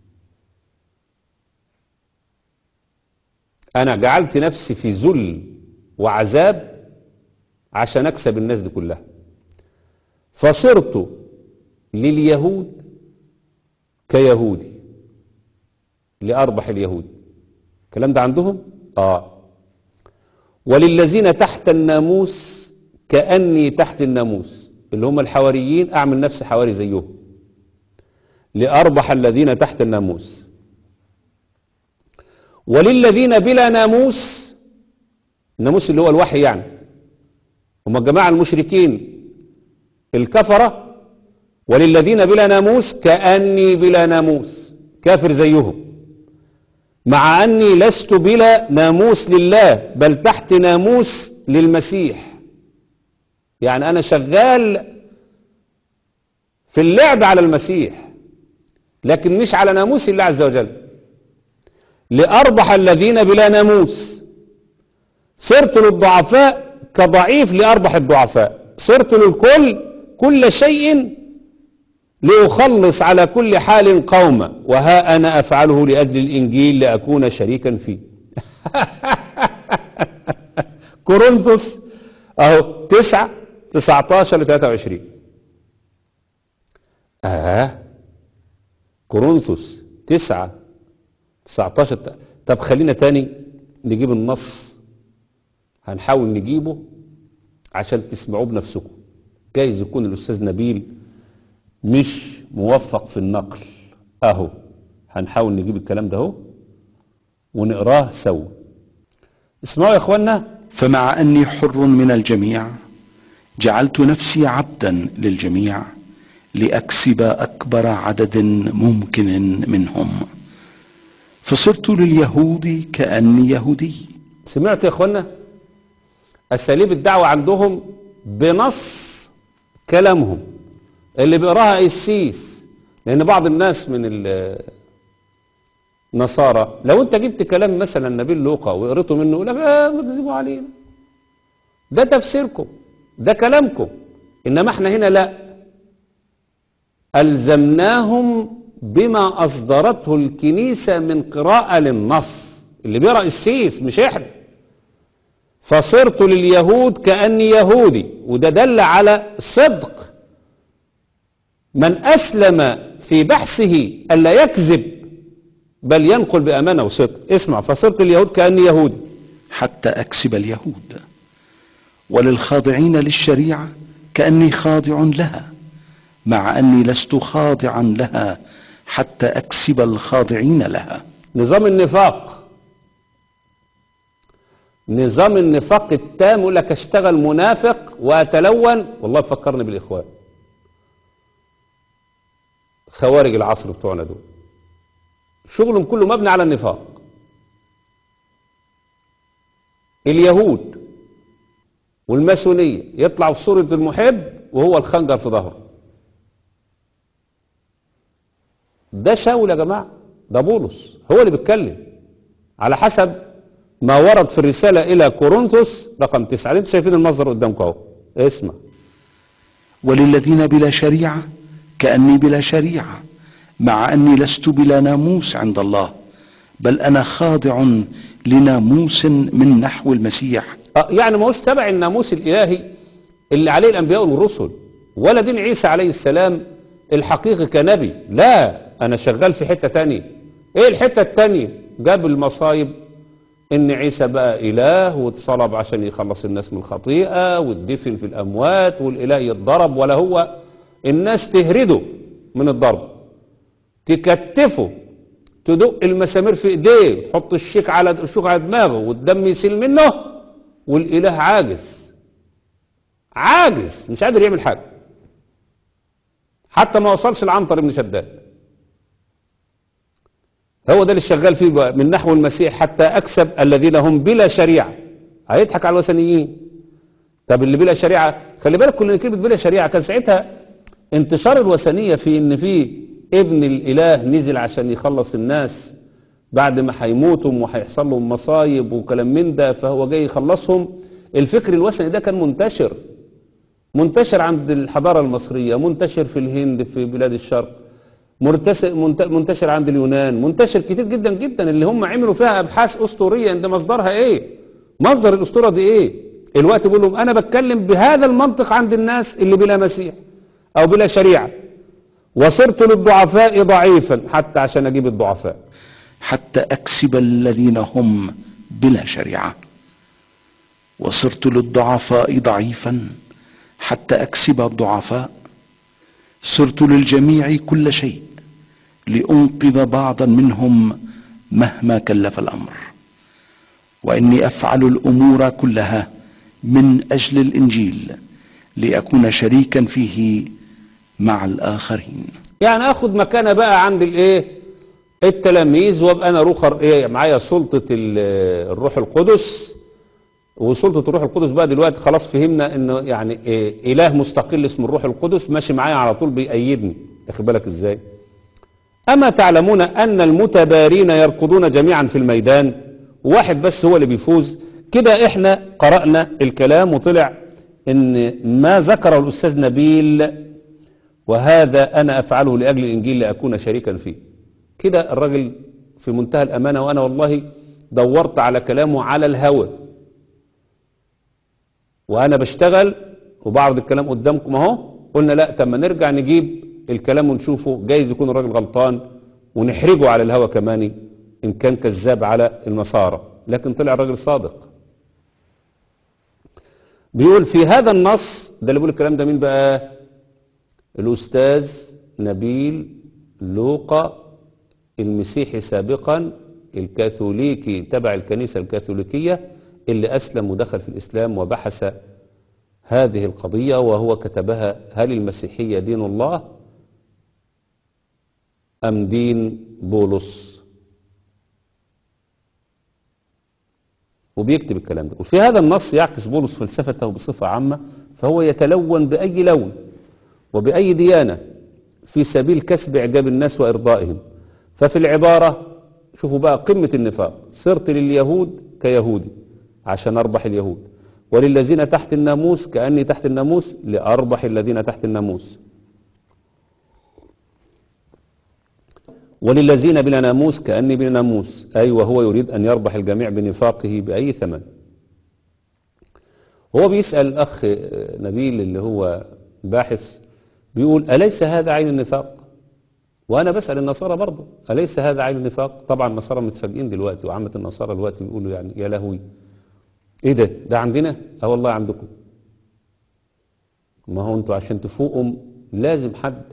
أنا جعلت نفسي في ذل وعذاب عشان أكسب الناس دي كلها. فصرت لليهود كيهودي لأربح اليهود. الكلام ده عندهم؟ آه. وللذين تحت الناموس كأني تحت الناموس، اللي هم الحواريين، أعمل نفسي حواري زيهم لأربح الذين تحت الناموس. وللذين بلا ناموس الناموس اللي هو الوحي يعني. هم الجماعة المشركين الكفرة وللذين بلا ناموس كأني بلا ناموس، كافر زيهم، مع أني لست بلا ناموس لله بل تحت ناموس للمسيح. يعني أنا شغال في اللعب على المسيح لكن مش على ناموس الله عز وجل. لأربح الذين بلا ناموس، صرت للضعفاء كضعيف لأربح الضعفاء، صرت للكل كل شيء لأخلص على كل حال قوما، وها أنا أفعله لأجل الإنجيل لأكون شريكا فيه. كورنثوس أهو تسعة تسعتاشر لتلاتة وعشرين. آه كورنثوس تسعة تسعتاشر. طب خلينا تاني نجيب النص، هنحاول نجيبه عشان تسمعوه بنفسكم. جايز يكون الأستاذ نبيل مش موفق في النقل. اهو هنحاول نجيب الكلام ده اهو ونقراه سوا. اسمعوا يا اخوانا. فمع أني حر من الجميع جعلت نفسي عبدا للجميع لأكسب أكبر عدد ممكن منهم، فصرت لليهود كأني يهودي. سمعتوا يا اخوانا أساليب الدعوة عندهم بنص كلامهم اللي بيقراها السيس. لأن بعض الناس من النصارى لو أنت جبت كلام مثلا نبيل لوقا وقريته منه يقول لك آه بتكذبوا علينا، ده تفسيركم، ده كلامكم. إنما احنا هنا لا، ألزمناهم بما أصدرته الكنيسة من قراءة للنص. اللي بيقرأ السيس مش احنا. فصرت لليهود كأني يهودي، وده دل على صدق من أسلم في بحثه ألا يكذب بل ينقل بأمانة وصدق. اسمع، فصرت اليهود كأني يهودي حتى أكسب اليهود، وللخاضعين للشريعة كأني خاضع لها، مع أني لست خاضعا لها حتى أكسب الخاضعين لها. نظام النفاق، نظام النفاق التام. يقول لك اشتغل منافق وأتلون. والله فكرني بالإخوان خوارج العصر بتوعنا دول، شغلهم كله مبني على النفاق. اليهود والماسونية يطلعوا في صورة المحب وهو الخنجر في ظهره. ده شاول يا جماعة، ده بولس هو اللي بيتكلم على حسب ما ورد في الرسالة إلى كورنثوس رقم تسعة. انتوا شايفين المصدر قدامكم اهو. اسمع. وللذين بلا شريعة كأني بلا شريعة، مع أني لست بلا ناموس عند الله، بل أنا خاضع لناموس من نحو المسيح. آه يعني ما هوش تبع الناموس الإلهي اللي عليه الأنبياء والرسل، ولا دين عيسى عليه السلام الحقيقي كنبي. لا، أنا شغال في حتة تانية. إيه الحتة التانية؟ جاب المصايب إن عيسى بقى إله واتصلب عشان يخلص الناس من الخطيئة واتدفن في الأموات والإله يتضرب، ولا هو الناس تهرده من الضرب، تكتفه، تدق المسامير في ايديه، تحط الشيك على الشوك على دماغه والدم يسيل منه، والاله عاجز عاجز مش قادر يعمل حاجه. حتى ما وصلش لعنتر بن شداد. هو ده اللي شغال فيه بقى من نحو المسيح حتى اكسب الذين هم بلا شريعه. هيضحك على الوثنيين. طب اللي بلا شريعه، خلي بالك كل كلمه بلا شريعه كان ساعتها انتشار الوثنيه في ان في ابن الاله نزل عشان يخلص الناس بعد ما هيموتوا وهيحصل لهم مصايب وكلام من ده، فهو جاي يخلصهم. الفكر الوثني ده كان منتشر منتشر عند الحضاره المصريه، منتشر في الهند، في بلاد الشرق، منتشر عند اليونان، منتشر كتير جدا جدا، اللي هم عملوا فيها ابحاث اسطوريه. ان مصدرها ايه؟ مصدر الاسطوره دي ايه؟ الوقت بيقول لهم انا بتكلم بهذا المنطق عند الناس اللي بلا مسيح او بلا شريعه. وصرت للضعفاء ضعيفا حتى عشان اجيب الضعفاء، حتى اكسب الذين هم بلا شريعه. وصرت للضعفاء ضعيفا حتى اكسب الضعفاء. صرت للجميع كل شيء لانقذ بعضا منهم مهما كلف الامر. وإني أفعل الأمور كلها من أجل الإنجيل لأكون شريكا فيه مع الآخرين. يعني اخد مكانه بقى عند الايه التلاميذ، وابقى انا روخر ايه معايا سلطه الروح القدس. وسلطه الروح القدس بقى دلوقتي خلاص فهمنا انه يعني إيه اله مستقل اسمه الروح القدس ماشي معايا على طول بيأيدني. واخد بالك ازاي؟ اما تعلمون ان المتبارين يركضون جميعا في الميدان وواحد بس هو اللي بيفوز. كده احنا قرأنا الكلام وطلع ان ما ذكره الاستاذ نبيل وهذا انا افعله لاجل الانجيل لاكون شريكا فيه. كده الراجل في منتهى الامانه، وانا والله دورت على كلامه على الهوى وانا بشتغل وبعرض الكلام قدامكم اهو. قلنا لا، طب ما نرجع نجيب الكلام ونشوفه، جايز يكون الراجل غلطان ونحرجه على الهوى كمان ان كان كذاب على النصارى، لكن طلع الراجل صادق. بيقول في هذا النص، ده اللي بيقول الكلام ده مين بقى؟ الأستاذ نبيل لوقا المسيحي سابقا الكاثوليكي تبع الكنيسة الكاثوليكية اللي أسلم ودخل في الإسلام وبحث هذه القضية، وهو كتبها: هل المسيحية دين الله أم دين بولس؟ وبيكتب الكلام ده. وفي هذا النص يعكس بولس فلسفته بصفة عامة، فهو يتلون بأي لون وبأي ديانة في سبيل كسب إعجاب الناس وإرضائهم. ففي العبارة شوفوا بقى قمة النفاق: صرت لليهود كيهودي عشان أربح اليهود، وللذين تحت الناموس كأني تحت الناموس لأربح الذين تحت الناموس، وللذين بلا ناموس كأني بلا ناموس. أي وهو يريد أن يربح الجميع بنفاقه بأي ثمن. هو بيسأل الأخ نبيل اللي هو باحث، بيقول: أليس هذا عين النفاق؟ وأنا بسأل النصارى برضه: أليس هذا عين النفاق؟ طبعا النصارى متفاجئين دلوقتي، وعامة النصارى دلوقتي بيقولوا يعني يا لهوي، إيه ده؟ ده عندنا؟ أه والله عندكم. ما هو أنتوا عشان تفوقوا لازم حد.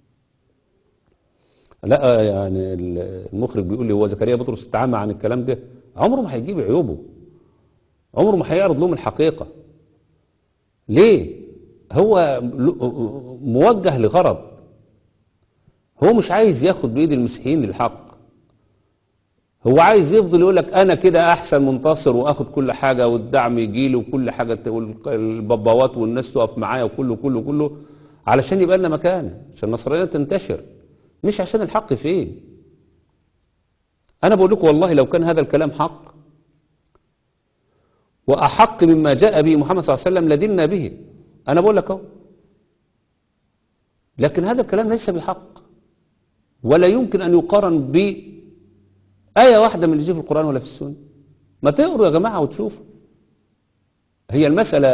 لا يعني المخرج بيقول لي: هو زكريا بطرس استعمى عن الكلام ده؟ عمره ما هيجيب عيوبه، عمره ما هيعرض لهم الحقيقة. ليه؟ هو موجه لغرض، هو مش عايز ياخد بإيد المسيحيين للحق، هو عايز يفضل يقول لك أنا كده أحسن منتصر وأخد كل حاجة والدعم يجيلي وكل حاجة والباباوات والناس تقف معايا وكله كله كله علشان يبقى لنا مكانه، عشان النصرانية تنتشر، مش عشان الحق فين. أنا بقول لكم والله لو كان هذا الكلام حق وأحق مما جاء به محمد صلى الله عليه وسلم لدينا به. أنا بقول لك أهو، لكن هذا الكلام ليس بحق ولا يمكن أن يقارن بآية واحدة من اللي في القرآن ولا في السنة. ما تقروا يا جماعة وتشوفوا. هي المسألة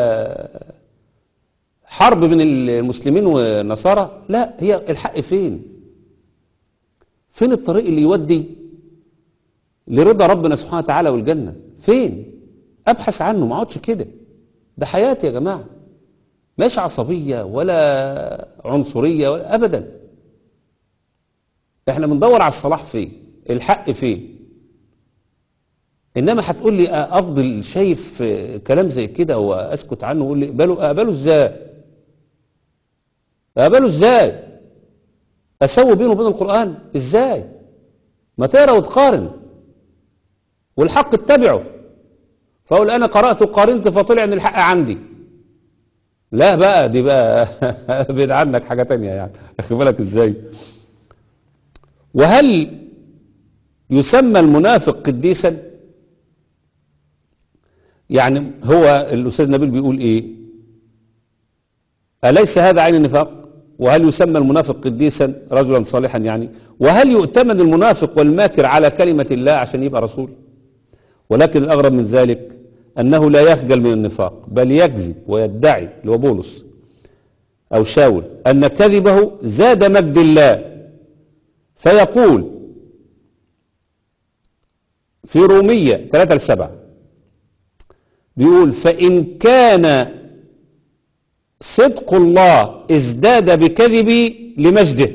حرب بين المسلمين والنصارى؟ لا، هي الحق فين؟ فين الطريق اللي يودي لرضا ربنا سبحانه وتعالى والجنة؟ فين؟ أبحث عنه، ما اقعدش كده. ده حياتي يا جماعة، مش عصبية ولا عنصرية ولا أبدا. احنا بندور على الصلاح فين، الحق فين. إنما هتقول لي أفضل شايف كلام زي كده وأسكت عنه وأقول لي أقبله؟ أقبله إزاي؟ أقبله إزاي؟ أسوي بينه وبين القرآن إزاي؟ ما تقرأ وتقارن، والحق اتبعه. فأقول أنا قرأت وقارنت فطلع إن الحق عندي. لا بقى، دي بقى بعد عنك حاجة تانية يعني. أخذ بالك إزاي؟ وهل يسمى المنافق قديسا؟ يعني هو الأستاذ نبيل بيقول إيه؟ أليس هذا عين النفاق؟ وهل يسمى المنافق قديسا رجلا صالحا يعني؟ وهل يؤتمن المنافق والماكر على كلمة الله عشان يبقى رسول؟ ولكن الأغرب من ذلك أنه لا يخجل من النفاق، بل يكذب ويدعي، اللي هو بولس أو شاول، أن كذبه زاد مجد الله، فيقول في رومية ثلاثة لسبعة بيقول: فإن كان صدق الله ازداد بكذبي لمجده،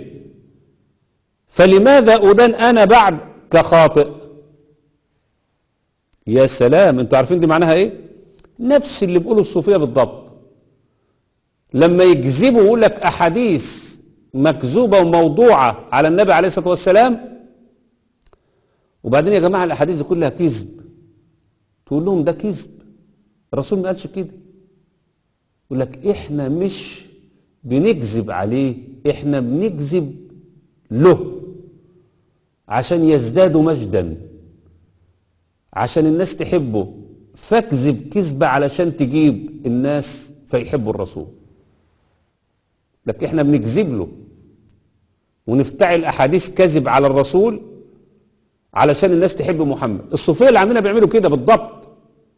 فلماذا أدان أنا بعد كخاطئ؟ يا سلام، انتوا عارفين دي معناها ايه؟ نفس اللي بيقوله الصوفية بالضبط. لما يكذبوا ويقول لك احاديث مكذوبة وموضوعة على النبي عليه الصلاة والسلام، وبعدين يا جماعة الاحاديث دي كلها كذب، تقول لهم ده كذب، الرسول ما قالش كده. يقول لك احنا مش بنكذب عليه، احنا بنكذب له عشان يزدادوا مجدا، عشان الناس تحبه، فاكذب كذبة علشان تجيب الناس فيحبوا الرسول. لكن احنا بنكذب له ونفتعل احاديث كذب على الرسول علشان الناس تحب محمد. الصوفية اللي عندنا بيعملوا كده بالضبط،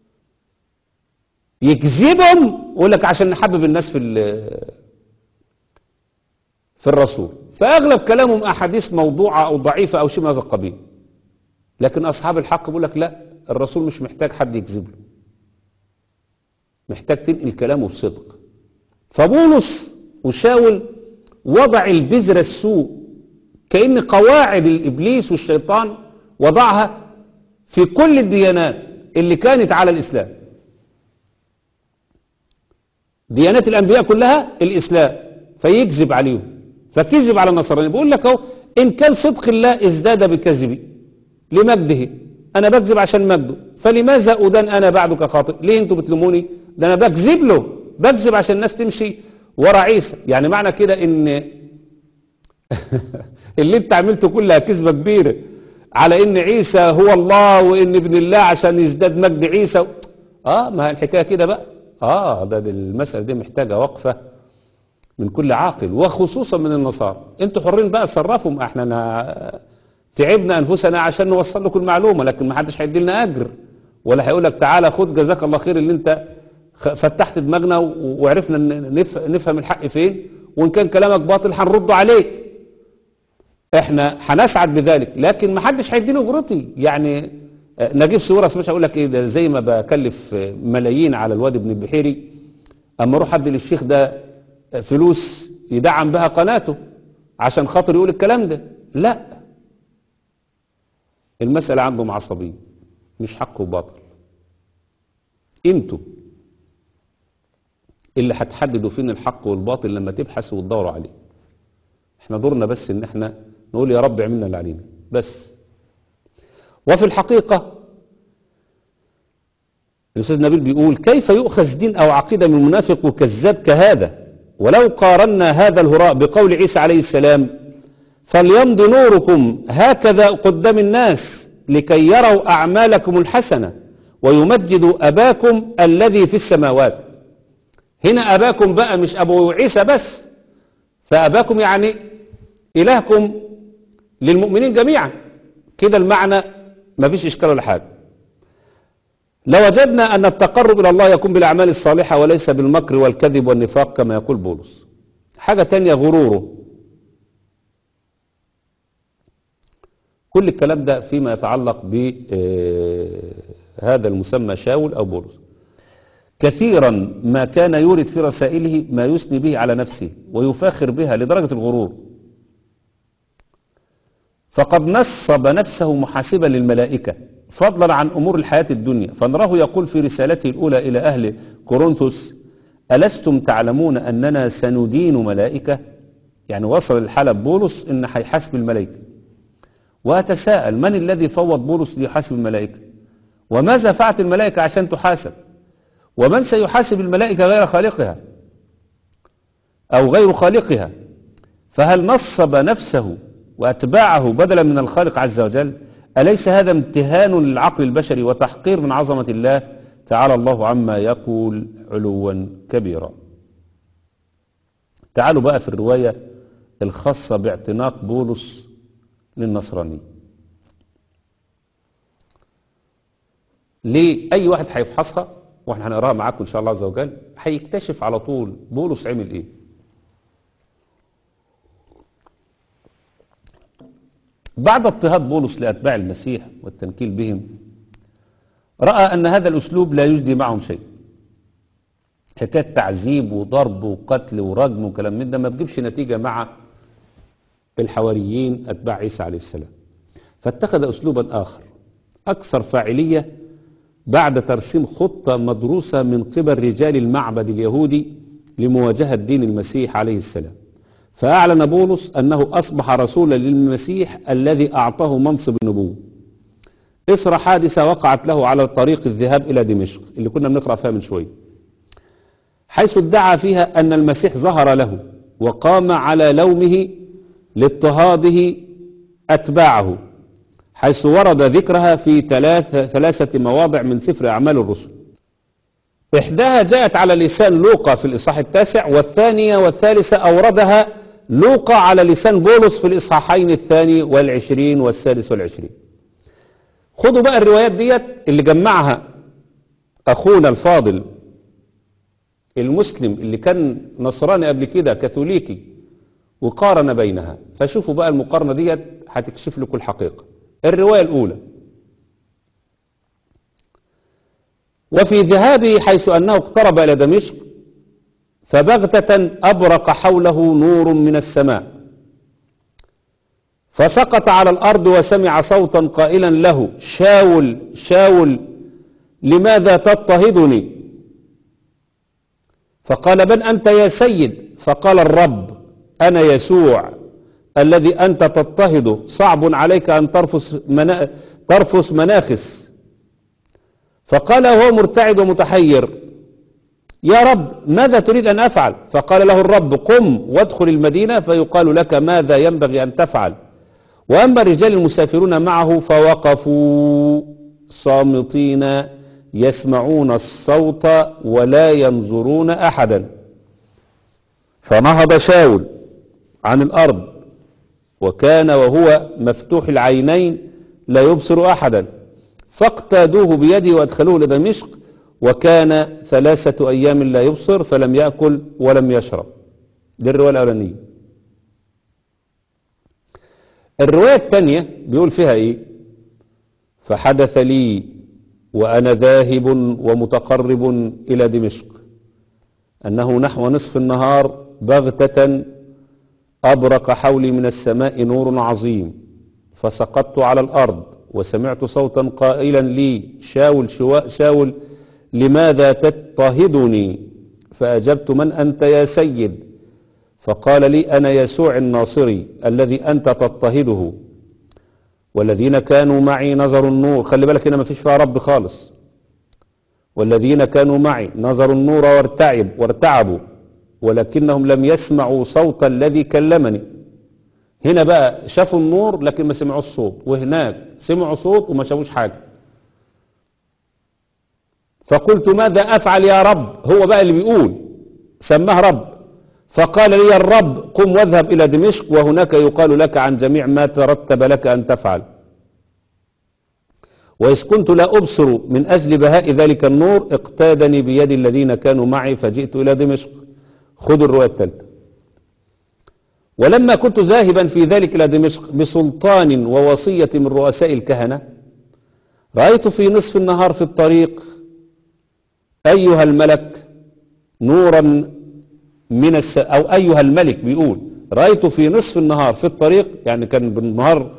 يكذبهم ويقول لك عشان نحبب الناس في في الرسول، فاغلب كلامهم احاديث موضوعة او ضعيفة او شيء من هذا القبيل. لكن اصحاب الحق بيقول لك لا، الرسول مش محتاج حد يكذب له، محتاج تنقل كلامه بصدق. فبولس وشاول وضع البذر السوء، كأن قواعد الإبليس والشيطان وضعها في كل الديانات اللي كانت على الإسلام. ديانات الأنبياء كلها الإسلام، فيكذب عليهم، فكذب على النصراني. بيقول لك اهو، إن كان صدق الله ازداد بكذبي لمجده، أنا بكذب عشان مجده، فلماذا أدان أنا بعدك خاطئ؟ ليه أنتوا بتلوموني؟ ده أنا بكذب له، بكذب عشان الناس تمشي ورا عيسى. يعني معنى كده إن اللي أنت عملته كلها كذبة كبيرة على إن عيسى هو الله وإن ابن الله عشان يزداد مجد عيسى. آه ما هي الحكاية كده بقى. آه ده المسألة دي محتاجة وقفة من كل عاقل، وخصوصا من النصارى. أنتوا حرين بقى تصرفوا، احنا نا... تعبنا أنفسنا عشان نوصل لكم المعلومة، لكن ما حدش هيدي لنا أجر ولا هيقول لك تعالى خد جزاك الله خير اللي أنت فتحت دماغنا وعرفنا نفهم الحق فين، وإن كان كلامك باطل هنرده عليك. احنا هنسعد بذلك، لكن ما حدش هيدي له أجرتي. يعني نجيب صورة مش هقول لك ايه ده، زي ما بكلف ملايين على الواد ابن البحيري اما اروح ادي للشيخ ده فلوس يدعم بها قناته عشان خاطر يقول الكلام ده. لا، المسألة عندهم عصبية مش حق وباطل. انتوا اللي هتحددوا فين الحق والباطل لما تبحثوا وتدوروا عليه. احنا دورنا بس ان احنا نقول يا رب عملنا اللي علينا بس. وفي الحقيقة الأستاذ نبيل بيقول كيف يؤخذ دين أو عقيدة من منافق وكذاب كهذا؟ ولو قارنا هذا الهراء بقول عيسى عليه السلام فليمض نوركم هكذا قدام الناس لكي يروا أعمالكم الحسنة ويمجدوا أباكم الذي في السماوات. هنا أباكم بقى مش أبو عيسى بس، فأباكم يعني إلهكم للمؤمنين جميعا، كده المعنى ما فيش إشكال ولا حاجة. لوجدنا أن التقرب إلى الله يكون بالأعمال الصالحة وليس بالمكر والكذب والنفاق كما يقول بولس. حاجة تانية غروره. كل الكلام ده فيما يتعلق بهذا المسمى شاول أو بولس. كثيرا ما كان يورد في رسائله ما يثني به على نفسه ويفاخر بها لدرجة الغرور، فقد نصب نفسه محاسبا للملائكة فضلا عن أمور الحياة الدنيا، فنراه يقول في رسالته الأولى إلى أهل كورنثوس ألستم تعلمون أننا سندين ملائكة؟ يعني وصل الحالة بولس إن هيحاسب الملائكة. وأتساءل من الذي فوض بولس ليحاسب الملائكة؟ وماذا فعلت الملائكة عشان تحاسب؟ ومن سيحاسب الملائكة غير خالقها أو غير خالقها؟ فهل نصب نفسه وأتباعه بدلا من الخالق عز وجل؟ أليس هذا امتهان للعقل البشري وتحقير من عظمة الله تعالى الله عما يقول علوا كبيرا؟ تعالوا بقى في الرواية الخاصة باعتناق بولس للنصراني. ليه؟ أي واحد هيفحصها واحنا هنقراها معاكم إن شاء الله عز وجل هيكتشف على طول بولس عمل إيه. بعد اضطهاد بولس لأتباع المسيح والتنكيل بهم رأى أن هذا الأسلوب لا يجدي معهم شيء. حكاية تعذيب وضرب وقتل ورجم وكلام من ده ما بجيبش نتيجة مع الحواريين أتباع عيسى عليه السلام، فاتخذ أسلوبا آخر أكثر فاعلية بعد ترسيم خطة مدروسة من قبل رجال المعبد اليهودي لمواجهة دين المسيح عليه السلام. فأعلن بولس أنه أصبح رسولا للمسيح الذي أعطاه منصب النبوة إثر حادثة وقعت له على طريق الذهاب إلى دمشق اللي كنا بنقرأ فيها من شوية، حيث ادعى فيها أن المسيح ظهر له وقام على لومه لاضطهاده أتباعه، حيث ورد ذكرها في ثلاث ثلاثة مواضع من سفر أعمال الرسل. إحداها جاءت على لسان لوقا في الإصحاح التاسع، والثانية والثالثة أوردها لوقا على لسان بولس في الإصحاحين الثاني والعشرين والسادس والعشرين. خدوا بقى الروايات ديت اللي جمعها أخونا الفاضل المسلم اللي كان نصراني قبل كده كاثوليكي وقارن بينها، فشوفوا بقى المقارنة ديت هتكشف لكم الحقيقة. الرواية الأولى: وفي ذهابه حيث أنه اقترب إلى دمشق فبغتة أبرق حوله نور من السماء فسقط على الأرض وسمع صوتا قائلا له: شاول شاول لماذا تضطهدني؟ فقال: من أنت يا سيد؟ فقال الرب: أنا يسوع الذي أنت تضطهده، صعب عليك أن ترفس, منا... ترفس مناخس. فقال وهو مرتعد ومتحير: يا رب ماذا تريد أن أفعل؟ فقال له الرب: قم وادخل المدينة فيقال لك ماذا ينبغي أن تفعل. وأما الرجال المسافرون معه فوقفوا صامتين يسمعون الصوت ولا ينظرون أحدا. فنهض شاول عن الأرض وكان وهو مفتوح العينين لا يبصر أحدا، فاقتادوه بيده وادخلوه لدمشق، وكان ثلاثة أيام لا يبصر فلم يأكل ولم يشرب. دي الرواية الأولانية. الرواية الثانية بيقول فيها إيه؟ فحدث لي وأنا ذاهب ومتقرب إلى دمشق أنه نحو نصف النهار بغتة أبرق حولي من السماء نور عظيم، فسقطت على الأرض وسمعت صوتا قائلا لي: شاول شاول لماذا تضطهدني؟ فأجبت: من أنت يا سيد؟ فقال لي: أنا يسوع الناصري الذي أنت تضطهده. والذين كانوا معي نظروا النور. خلي بالك هنا ما فيش فيها رب خالص. والذين كانوا معي نظروا النور وارتعب وارتعبوا ولكنهم لم يسمعوا صوت الذي كلمني. هنا بقى شافوا النور لكن ما سمعوا الصوت، وهناك سمعوا صوت وما شافوش حاجة. فقلت: ماذا أفعل يا رب؟ هو بقى اللي بيقول، سماه رب. فقال لي الرب: قم واذهب إلى دمشق وهناك يقال لك عن جميع ما ترتب لك أن تفعل. وإذ كنت لا أبصر من أجل بهاء ذلك النور اقتادني بيد الذين كانوا معي فجئت إلى دمشق. خذوا الرواية الثالثة. ولما كنت ذاهبا في ذلك إلى دمشق بسلطان ووصية من رؤساء الكهنة رأيت في نصف النهار في الطريق أيها الملك نورا من الس... أو أيها الملك بيقول رأيت في نصف النهار في الطريق، يعني كان بالنهار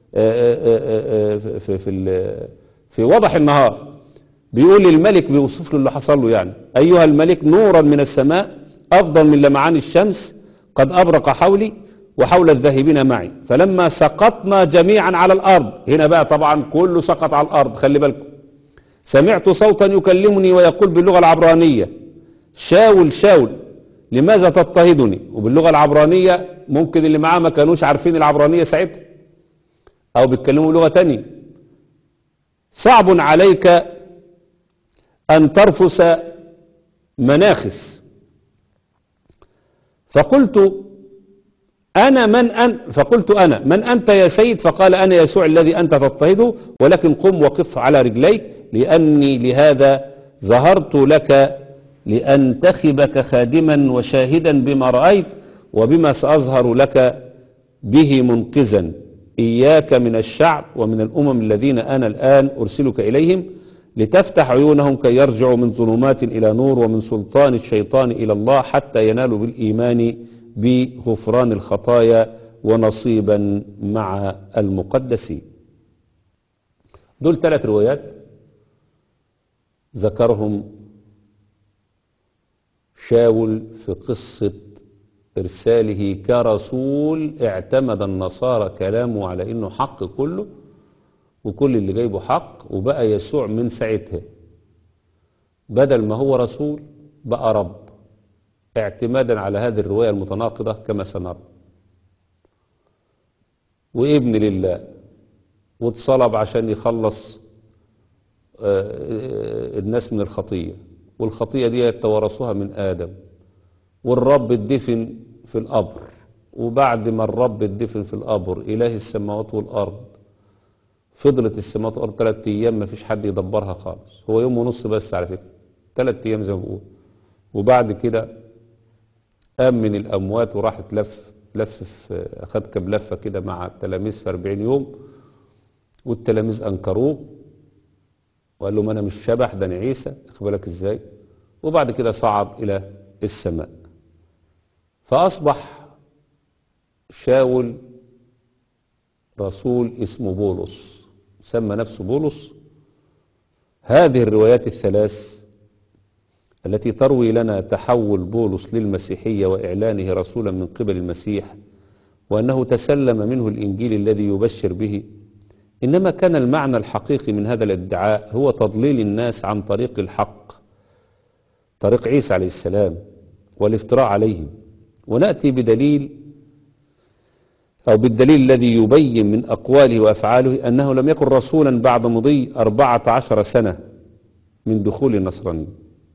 في في في وضح النهار، بيقول للملك بيوصف له اللي حصل له، يعني أيها الملك نورا من السماء أفضل من لمعان الشمس قد أبرق حولي وحول الذاهبين معي، فلما سقطنا جميعا على الأرض. هنا بقى طبعا كله سقط على الأرض، خلي بالكم. سمعت صوتا يكلمني ويقول باللغة العبرانية: شاول شاول لماذا تضطهدني؟ وباللغة العبرانية ممكن اللي معاه ما كانوش عارفين العبرانية ساعتها أو بيتكلموا لغة تانية. صعب عليك أن ترفس مناخس. فقلت أنا من أن فقلت أنا من أنت يا سيد؟ فقال: أنا يسوع الذي أنت تضطهده، ولكن قم وقف على رجليك لأني لهذا ظهرت لك لأنتخبك خادما وشاهدا بما رأيت وبما سأظهر لك به منقذا إياك من الشعب ومن الأمم الذين أنا الآن أرسلك إليهم لتفتح عيونهم كي يرجعوا من ظلمات إلى نور ومن سلطان الشيطان إلى الله حتى ينالوا بالإيمان بغفران الخطايا ونصيبا مع المقدسين. دول ثلاث روايات ذكرهم شاول في قصة إرساله كرسول اعتمد النصارى كلامه على إنه حق كله، وكل اللي جايبه حق، وبقى يسوع من ساعتها بدل ما هو رسول بقى رب، اعتمادا على هذه الرواية المتناقضة كما سنرى. وابن لله، واتصلب عشان يخلص الناس من الخطية، والخطية دي يتوارثوها من آدم، والرب اتدفن في القبر، وبعد ما الرب اتدفن في القبر إله السماوات والأرض، فضلت السماوات والأرض ثلاث أيام ما فيش حد يدبرها خالص، هو يوم ونص بس على فكرة، ثلاث أيام زي ما بقول. وبعد كده قام من الأموات وراح لف لف في أخد كام لفة كده مع التلاميذ في أربعين يوم، والتلاميذ أنكروه وقال لهم أنا مش شبح، ده أنا عيسى، أخد بالك إزاي؟ وبعد كده صعد إلى السماء. فأصبح شاول رسول اسمه بولس، سمى نفسه بولس. هذه الروايات الثلاث التي تروي لنا تحول بولس للمسيحية وإعلانه رسولا من قبل المسيح، وأنه تسلم منه الإنجيل الذي يبشر به، إنما كان المعنى الحقيقي من هذا الادعاء هو تضليل الناس عن طريق الحق، طريق عيسى عليه السلام، والافتراء عليهم. ونأتي بدليل أو بالدليل الذي يبين من أقواله وأفعاله أنه لم يكن رسولا بعد مضي أربعة عشر سنة من دخول النصرانية،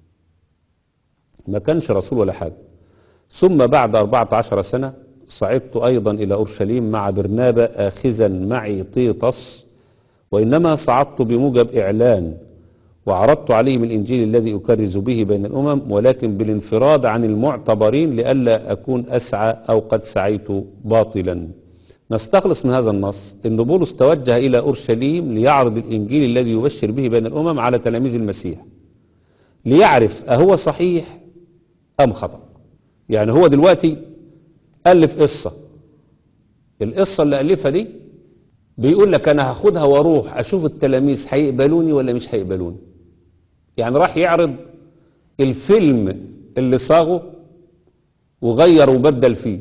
ما كانش رسول ولا حاجة. ثم بعد أربعة عشر سنة صعدت أيضا إلى أورشليم مع برنابا آخذا معي طيطس، وإنما صعدت بموجب إعلان، وعرضت عليهم الإنجيل الذي أكرز به بين الأمم، ولكن بالانفراد عن المعتبرين لئلا أكون أسعى أو قد سعيت باطلا. نستخلص من هذا النص أن بولس توجه إلى أورشليم ليعرض الإنجيل الذي يبشر به بين الأمم على تلاميذ المسيح، ليعرف أهو صحيح أم خطأ. يعني هو دلوقتي ألف قصة، القصة اللي ألفها دي بيقول لك أنا هاخدها واروح أشوف التلاميذ هيقبلوني ولا مش هيقبلوني. يعني راح يعرض الفيلم اللي صاغه وغير وبدل فيه،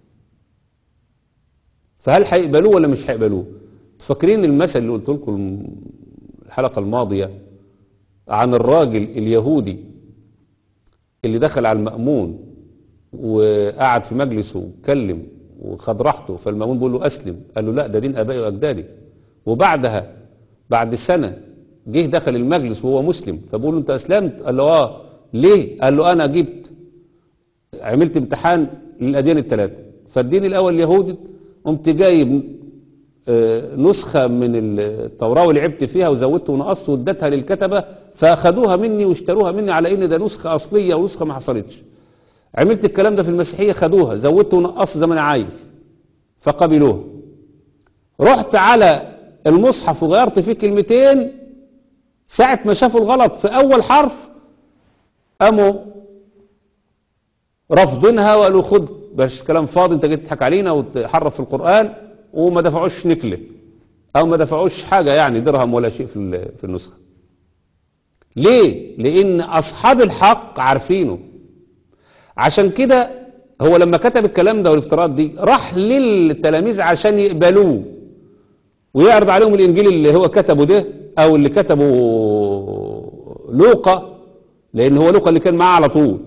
فهل هيقبلوه ولا مش هيقبلوه؟ فاكرين المثل اللي قلت لكم الحلقة الماضية عن الراجل اليهودي اللي دخل على المأمون وقعد في مجلسه وكلم وخد راحته، فالمأمون بيقول له أسلم، قال له لا ده دين آبائي وأجدادي. وبعدها بعد سنة جه دخل المجلس وهو مسلم، فبقول له أنت أسلمت؟ قال له آه. ليه؟ قال له أنا جبت عملت امتحان للأديان الثلاثة، فالدين الأول اليهودي قمت جايب نسخة من التوراة ولعبت فيها وزودت ونقصت وادتها للكتبة، فأخدوها مني واشتروها مني على إن ده نسخة أصلية ونسخة ما حصلتش. عملت الكلام ده في المسيحية، خدوها زودت ونقصت زي ما أنا عايز فقبلوها. رحت على المصحف وغيرت فيه كلمتين، ساعة ما شافوا الغلط في أول حرف قاموا رافضينها وقالوا خد باش كلام فاضي، انت جيت تضحك علينا وتحرف في القرآن، وما دفعوش نكلة او ما دفعوش حاجة يعني درهم ولا شيء في في النسخة. ليه؟ لان اصحاب الحق عارفينه. عشان كده هو لما كتب الكلام ده والافتراض دي راح للتلاميذ عشان يقبلوه ويعرض عليهم الانجيل اللي هو كتبه ده او اللي كتبه لوقا، لان هو لوقا اللي كان معاه على طول.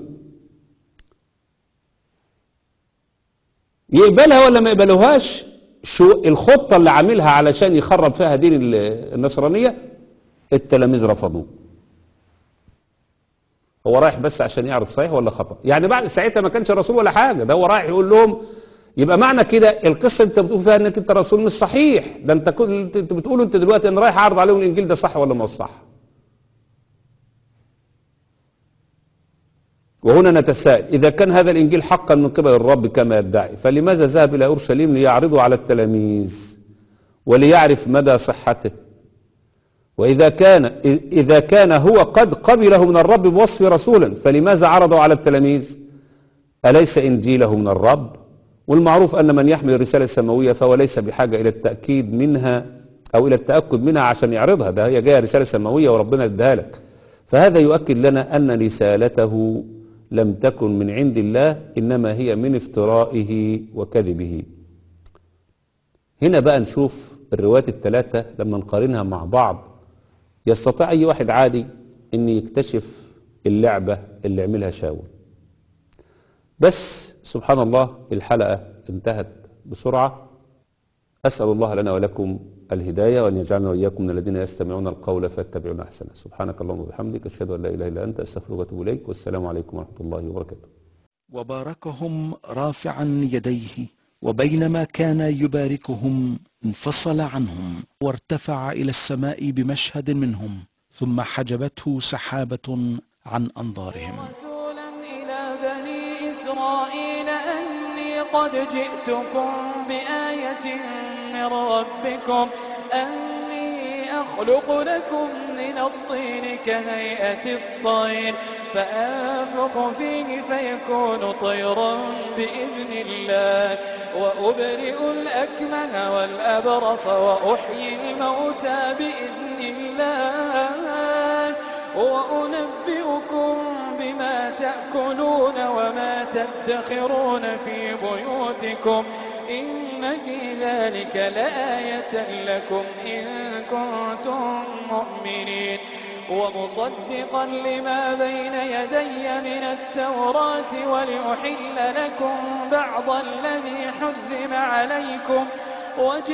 يقبلها ولا ما يقبلوهاش؟ شو الخطة اللي عاملها علشان يخرب فيها دين النصرانية؟ التلاميذ رفضوه. هو رايح بس عشان يعرض صحيح ولا خطأ. يعني بعد ساعتها ما كانش رسول ولا حاجة، ده هو رايح يقول لهم يبقى معنى كده القصة انت بتقول فيها انك انت رسول مش صحيح، ده انت كنت انت بتقولوا انت دلوقتي انا رايح اعرض عليهم الانجيل ده صح ولا ما هو صح. وهنا نتساءل إذا كان هذا الإنجيل حقا من قبل الرب كما يدعي، فلماذا ذهب إلى أورشليم ليعرضه على التلاميذ وليعرف مدى صحته؟ وإذا كان إذا كان هو قد قبله من الرب بوصف رسولا، فلماذا عرضه على التلاميذ؟ أليس إنجيله من الرب؟ والمعروف أن من يحمل الرسالة السماوية فهو ليس بحاجة إلى التأكيد منها أو إلى التأكد منها عشان يعرضها، ده هي جاية رسالة سماوية وربنا اداها لك. فهذا يؤكد لنا أن رسالته لم تكن من عند الله، إنما هي من افترائه وكذبه. هنا بقى نشوف الروايات الثلاثة لما نقارنها مع بعض، يستطيع أي واحد عادي أن يكتشف اللعبة اللي عملها شاول. بس سبحان الله الحلقة انتهت بسرعة. أسأل الله لنا ولكم الهداية، وأن يجعلنا وإياكم من الذين يستمعون القول فيتبعون أحسنه. سبحانك اللهم وبحمدك، أشهد أن لا إله إلا أنت، أستغفرك وأتوب إليك، والسلام عليكم ورحمة الله وبركاته. وباركهم رافعا يديه، وبينما كان يباركهم انفصل عنهم وارتفع إلى السماء بمشهد منهم، ثم حجبته سحابة عن أنظارهم. رسولا إلى بني إسرائيل أني قد جئتكم بآية من ربكم أني أخلق لكم من الطين كهيئة الطير فأنفخ فيه فيكون طيرا بإذن الله وأبرئ الأكمه والأبرص وأحيي الموتى بإذن الله وأنبئكم بما تأكلون وما تدخرون في بيوتكم إن في ذلك لآية لكم إن كنتم مؤمنين ومصدقا لما بين يدي من التوراة ولأحل لكم بعض الذي حرم عليكم